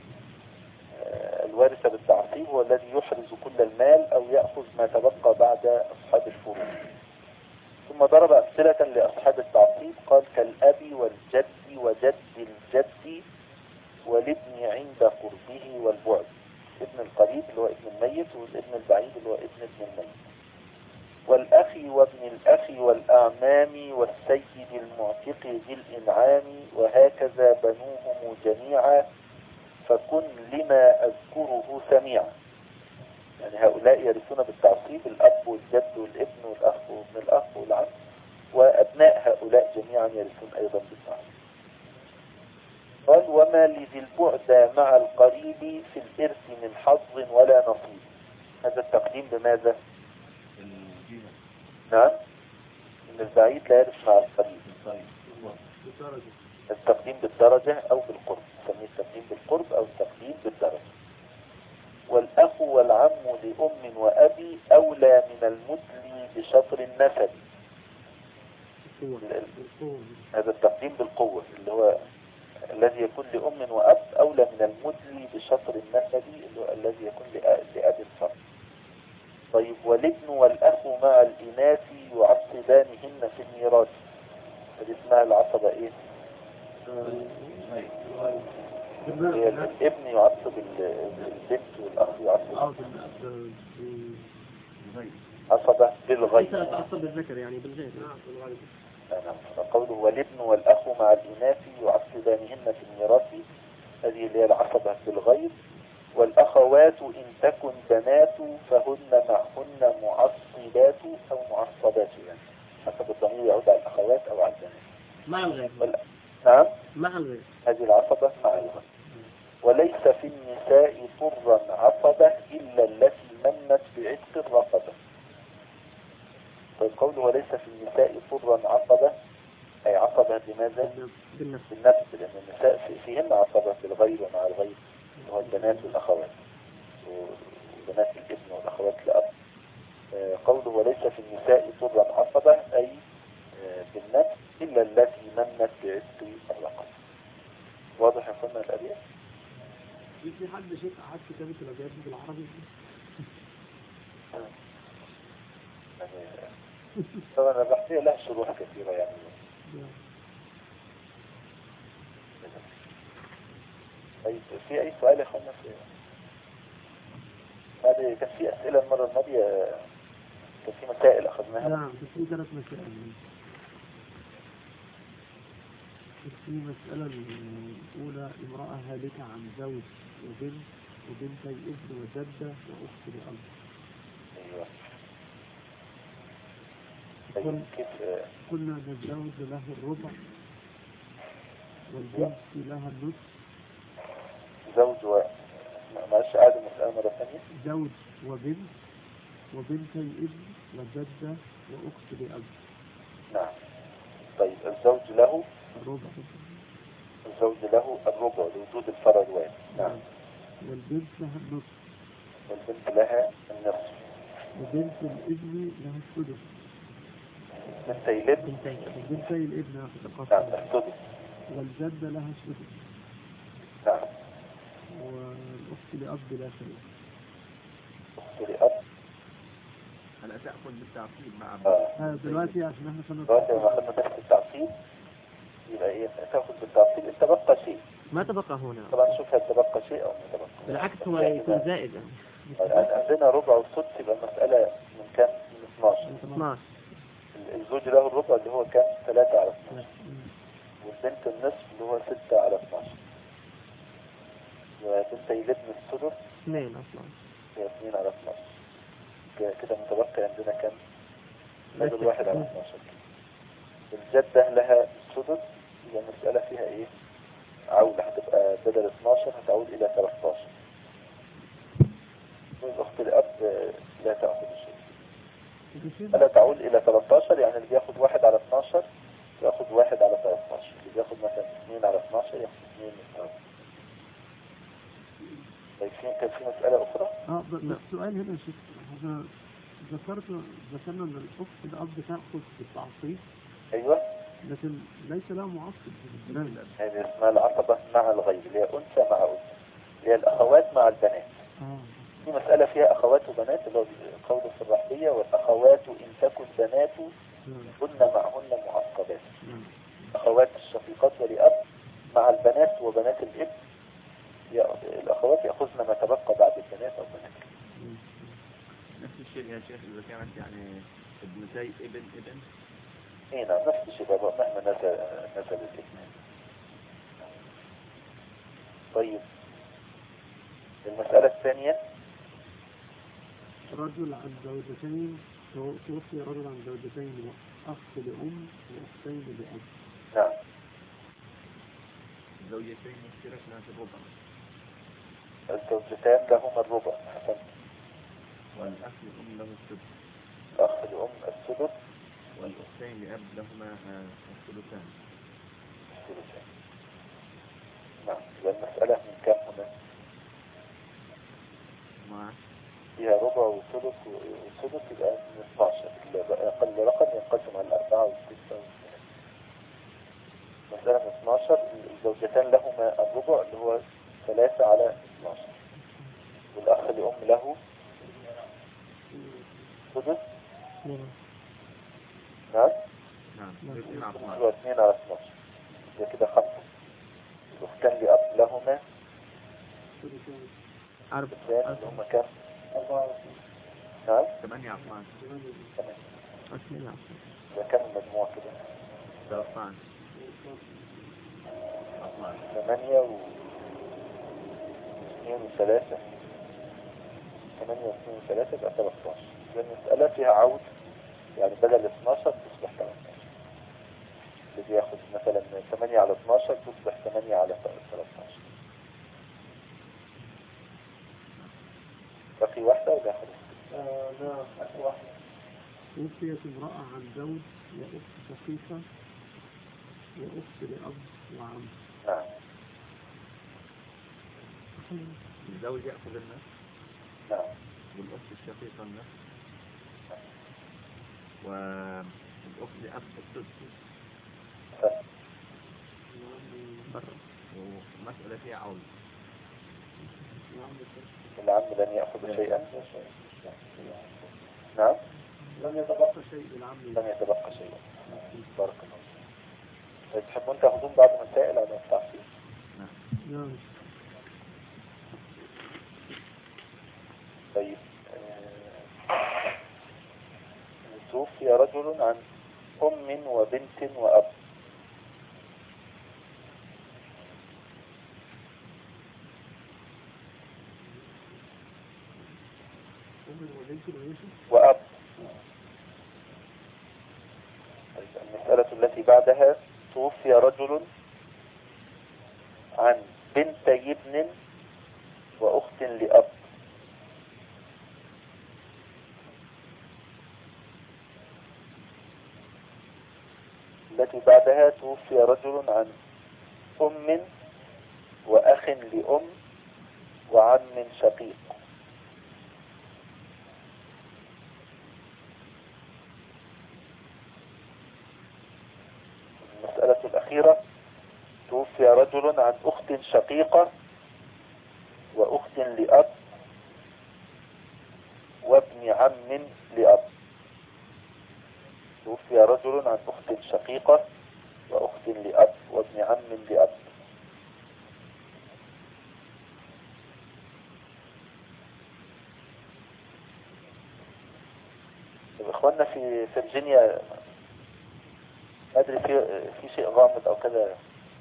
الوارث بالتعصيب هو الذي يحرز كل المال أو يأخذ ما تبقى بعد أصحاب الفروض. ثم ضرب أمثلة لأصحاب التعصيب، قال: كالأب والجد وجد الجد والابن عند قربه والبعد. ابن القريب اللي هو ابن الميت، والابن البعيد اللي هو ابن الميت. والأخ وابن الأخ والأعمام والسيد المعتق ذي الإنعام، وهكذا بنوهم جميعا، فكن لما أذكره سميعا. يعني هؤلاء يرثون بالتعصيب الأب والجد والابن والأخ وابن الأخ والعم، وأبناء هؤلاء جميعا يرثون أيضا بالتعصيب. قال: وما لذي البعد مع القريب في الإرث من حظ ولا نصيب. هذا التقديم بماذا؟ نعم، إن البعيد لا يرث مع القريب. التقديم بالدرجة أو بالقرب، نسميه التقديم بالقرب أو التقديم بالدرجة. والأخ والعم لأم وأبي أولى من المدلي بشطر النسب. هذا التقديم بالقوة اللي هو الذي يكون لأم وأب أولى من المدلي بشطر النسب اللي هو الذي يكون لأب الفرد. طيب: والابن والأخ مع الإناث يعصبانهن في الميراث. هذه اسمها العصبة إيه؟ الابن يعصب البنت، والأخ يعصب عصبة بالغير. تعصب بالذكر يعني بالغير. قوله: والابن والأخ مع الإناث يعصبانهن في الميراث، هذه اللي هي العصبة بالغير. والأخوات إن تكن بنات فهن معهن معصبات أو معصبات، يعني حسب الضمير يعود على الأخوات أو على البنات. مع الغير. نعم، مع الغير. هذه العصبة مع الغير. وليس في النساء طرا عصبة إلا التي منت بعتق الرقبة. طيب، قوله: وليس في النساء طرا عصبة، أي عصبة بماذا؟ بالنفس، لأن النساء فيهن عصبة بالغير ومع الغير، وهو البنات والأخوات، وبنات الابن والأخوات لأب. قوله: وليس في النساء طرا عصبة، أي بالنفس إلا التي منت بعتق الرقبة. واضح يا فندم الأبيات؟ في حد شيء قعد كتابة الأبيات بالعربي؟ طبعا البحثية لها شروح كثيرة يعني. طيب، في أي سؤال يا أخوانا؟ هذه كان في أسئلة المرة الماضية، كان في مسائل أخذناها. نعم، في 3 مسائل. في مسألة الأولى: امرأة هالكة عن زوج وبنت وبنتي ابن وجدة وأخت لأب. أيوة. طيب، كيف قلنا أن الزوج له الربع والبنت لها النصف. زوج معلش أعد المسألة مرة ثانية. زوج وبنت وبنتي ابن وجدة وأخت لأب. نعم. طيب، الزوج له الربع. الزوج له الربع لوجود الفرع الواحد. نعم. والبنت لها النصف. والبنت لها النصف. وبنت الابن لها السدس. بنتي الابن. بنتي الابن نعم، السدس. والجدة لها السدس. نعم. والأخت لأب لا شيء. أخت لأب. أنا تأخذ بالتعقيب مع دلوقتي عشان احنا كنا دلوقتي لما أخذنا تحت التعقيب يبقى إيه؟ تأخذ بالتعقيب إن تبقى شيء. ما تبقى هنا. طبعا شوف هل تبقى شيء أو ما تبقى. بالعكس هو يكون زائد يعني. عندنا ربع والسدس يبقى المسألة من كام؟ من 12. 12. الزوج له الربع اللي هو كام؟ 3 على 12. والبنت النصف اللي هو 6 على 12. وبنتي الابن السدس 2 أصلا. هي 2 على 12. كده متبقى عندنا كام؟ رجل 1 على 12. الجدة لها السدس، يبقى المسألة فيها ايه؟ عودة هتبقى بدل 12 هتعود إلى 13. الأخت الأب لا تأخذ شيء، لا تعود إلى 13. يعني اللي بياخد 1 على 12 ياخد 1 على 13، اللي بياخد مثلا 2 على 12 ياخد 2 من 12. طيب كان في مسألة أخرى؟ بس سؤال هنا يا شيخ، هذا ذكرنا ان الاخت الاب تاخذ بالتعصيب. أيوة، لكن ليس لها معصب بالنسبه. هذه اسمها العصبة مع الغير، اللي هي أنثى مع أنثى، اللي هي الأخوات مع البنات. في مسألة فيها أخوات وبنات اللي هو قول في الرحبية، والأخوات إن تكن بنات هن معهن معصبات. أخوات الشقيقات ولأب مع البنات وبنات الابن، الأخوات يأخذن ما تبقى بعد البنات أو بنات. نفس الشيء يا شيخ إذا كانت يعني ابنتي ابن اي نعم، نفس الشيء بابا مهما نزل الابن. طيب المسألة الثانية، رجل عن زوجتين، توفي رجل عن زوجتين وأخ لأم وأختين لأب. نعم. الزوجتين مشتركان في الربع. الزوجتان لهما الربع، حسن. والأخ لأم له السدس. الأخ لأم السدس. والأختين لأب لهما الثلثان. نعم. المسألة من كم هنا؟ فيها ربع وثلث وثلث، يبقى من 12. أقل رقم ينقسم على 4 و6 و8. مسألة من 12. الزوجتان لهما الربع اللي هو 3 على 12، والأخ لأم له سدس. نعم. هو 2 على 12، ده كده 5. الأختان لأب لهما الثاني اللي هما كام؟ 4. نعم 8 على 12. ده كام المجموع كده؟ 13. 8 و 2 و 3. 8 و 2 و 3 يبقى 13. المسألة فيها عود، يعني بدل 12 تصبح 13. اللي بياخد مثلا 8 على 12 تصبح 8 على 13. باقي واحدة ولا ياخد؟ لا، واحدة. توفيت امرأة عن زوج وأخت شقيقة وأخت لأب وعم. نعم. الزوج يأخذ النصف. نعم. والأخت الشقيقة النصف. والأخت لأب السدس. ومسألة فيها عول. العم لن يأخذ شيئا. نعم. لم يتبقى شيء العم. لم يتبقى شيئا. بارك الله. تحبون تأخذون بعض المسائل على التعصيب؟ نعم. طيب توفي رجل عن أم وبنت وأب. وأب. المسألة التي بعدها، توفي رجل عن بنتي ابن وأخت لأب. التي بعدها، توفي رجل عن أم وأخ لأم وعم شقيق. المسألة الأخيرة، توفي رجل عن أخت شقيقة وأخت لأب وابن عم لأب. توفي رجل عن أخت شقيقة وأخت لأب وابن عم لأب. إخواننا في فرجينيا، ما أدري في شيء غامض أو كذا.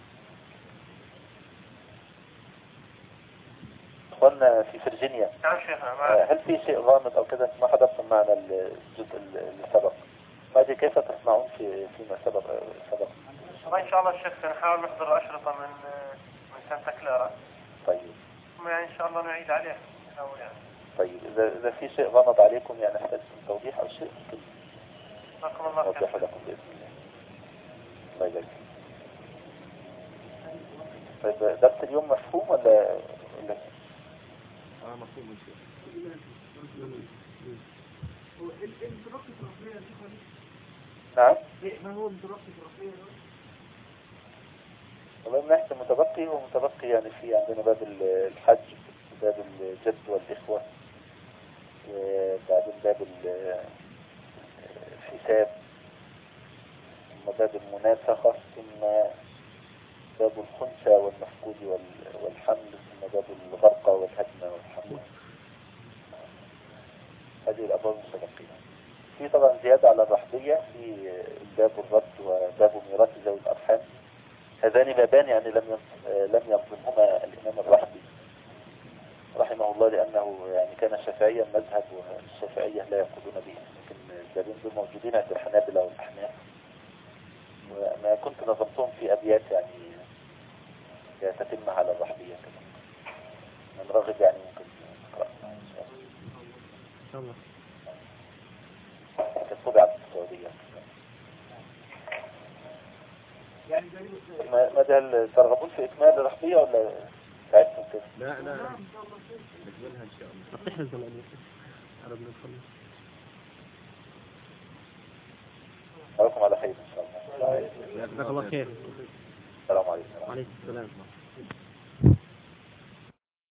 إخواننا في فرجينيا، هل في شيء غامض أو كذا؟ ما حضرتم معنا الجزء اللي سبق. ما أدري كيف تصنعون فيما سبق. إن شاء الله الشيخ نحاول نحضر أشرطة من عشان تكراره. طيب. يعني إن شاء الله نعيد عليه أو يعني. طيب إذا في شيء غمض عليكم يعني احتاج توضيح أو شيء ممكن جزاكم الله نوضحه خير. لكم بإذن الله. الله يبارك فيك. طيب درس اليوم مفهوم ولا مفهوم ان شاء هو الانطلاق الرفيع دي نعم؟ ما هو الانطلاق الرفيع؟ والله من ناحية المتبقي هو متبقي يعني في عندنا باب الحج، باب الجد والإخوة، وبعدين باب الحساب، ثم باب المنافقة، ثم باب الخنثى والمفقود والحمل، ثم باب الغرقى والهدم والحمل. هذه الأبواب المتبقية. في طبعا زيادة على الرحبية في باب الرد وباب ميراث ذوي الأرحام. هذان بابان يعني لم يظلمهما الإمام الرحبي رحمه الله، لأنه يعني كان شافعيا مذهب، والشافعية لا يقولون به، لكن البابين دول موجودين عند الحنابلة والأحناف، وما كنت نظمتهم في أبيات يعني تتم على الرحبية كده. من راغب يعني ممكن نقرأ إن شاء الله. كانت طبعت في السعودية. ما ترغبون في إكمال الرحبية ولا تعبتم كده؟ لا نكملها ان شاء الله. تحرز الأمور عربنا نخلص. أراكم على خير إن شاء الله. جزاك الله خير. السلام عليكم. وعليكم السلام.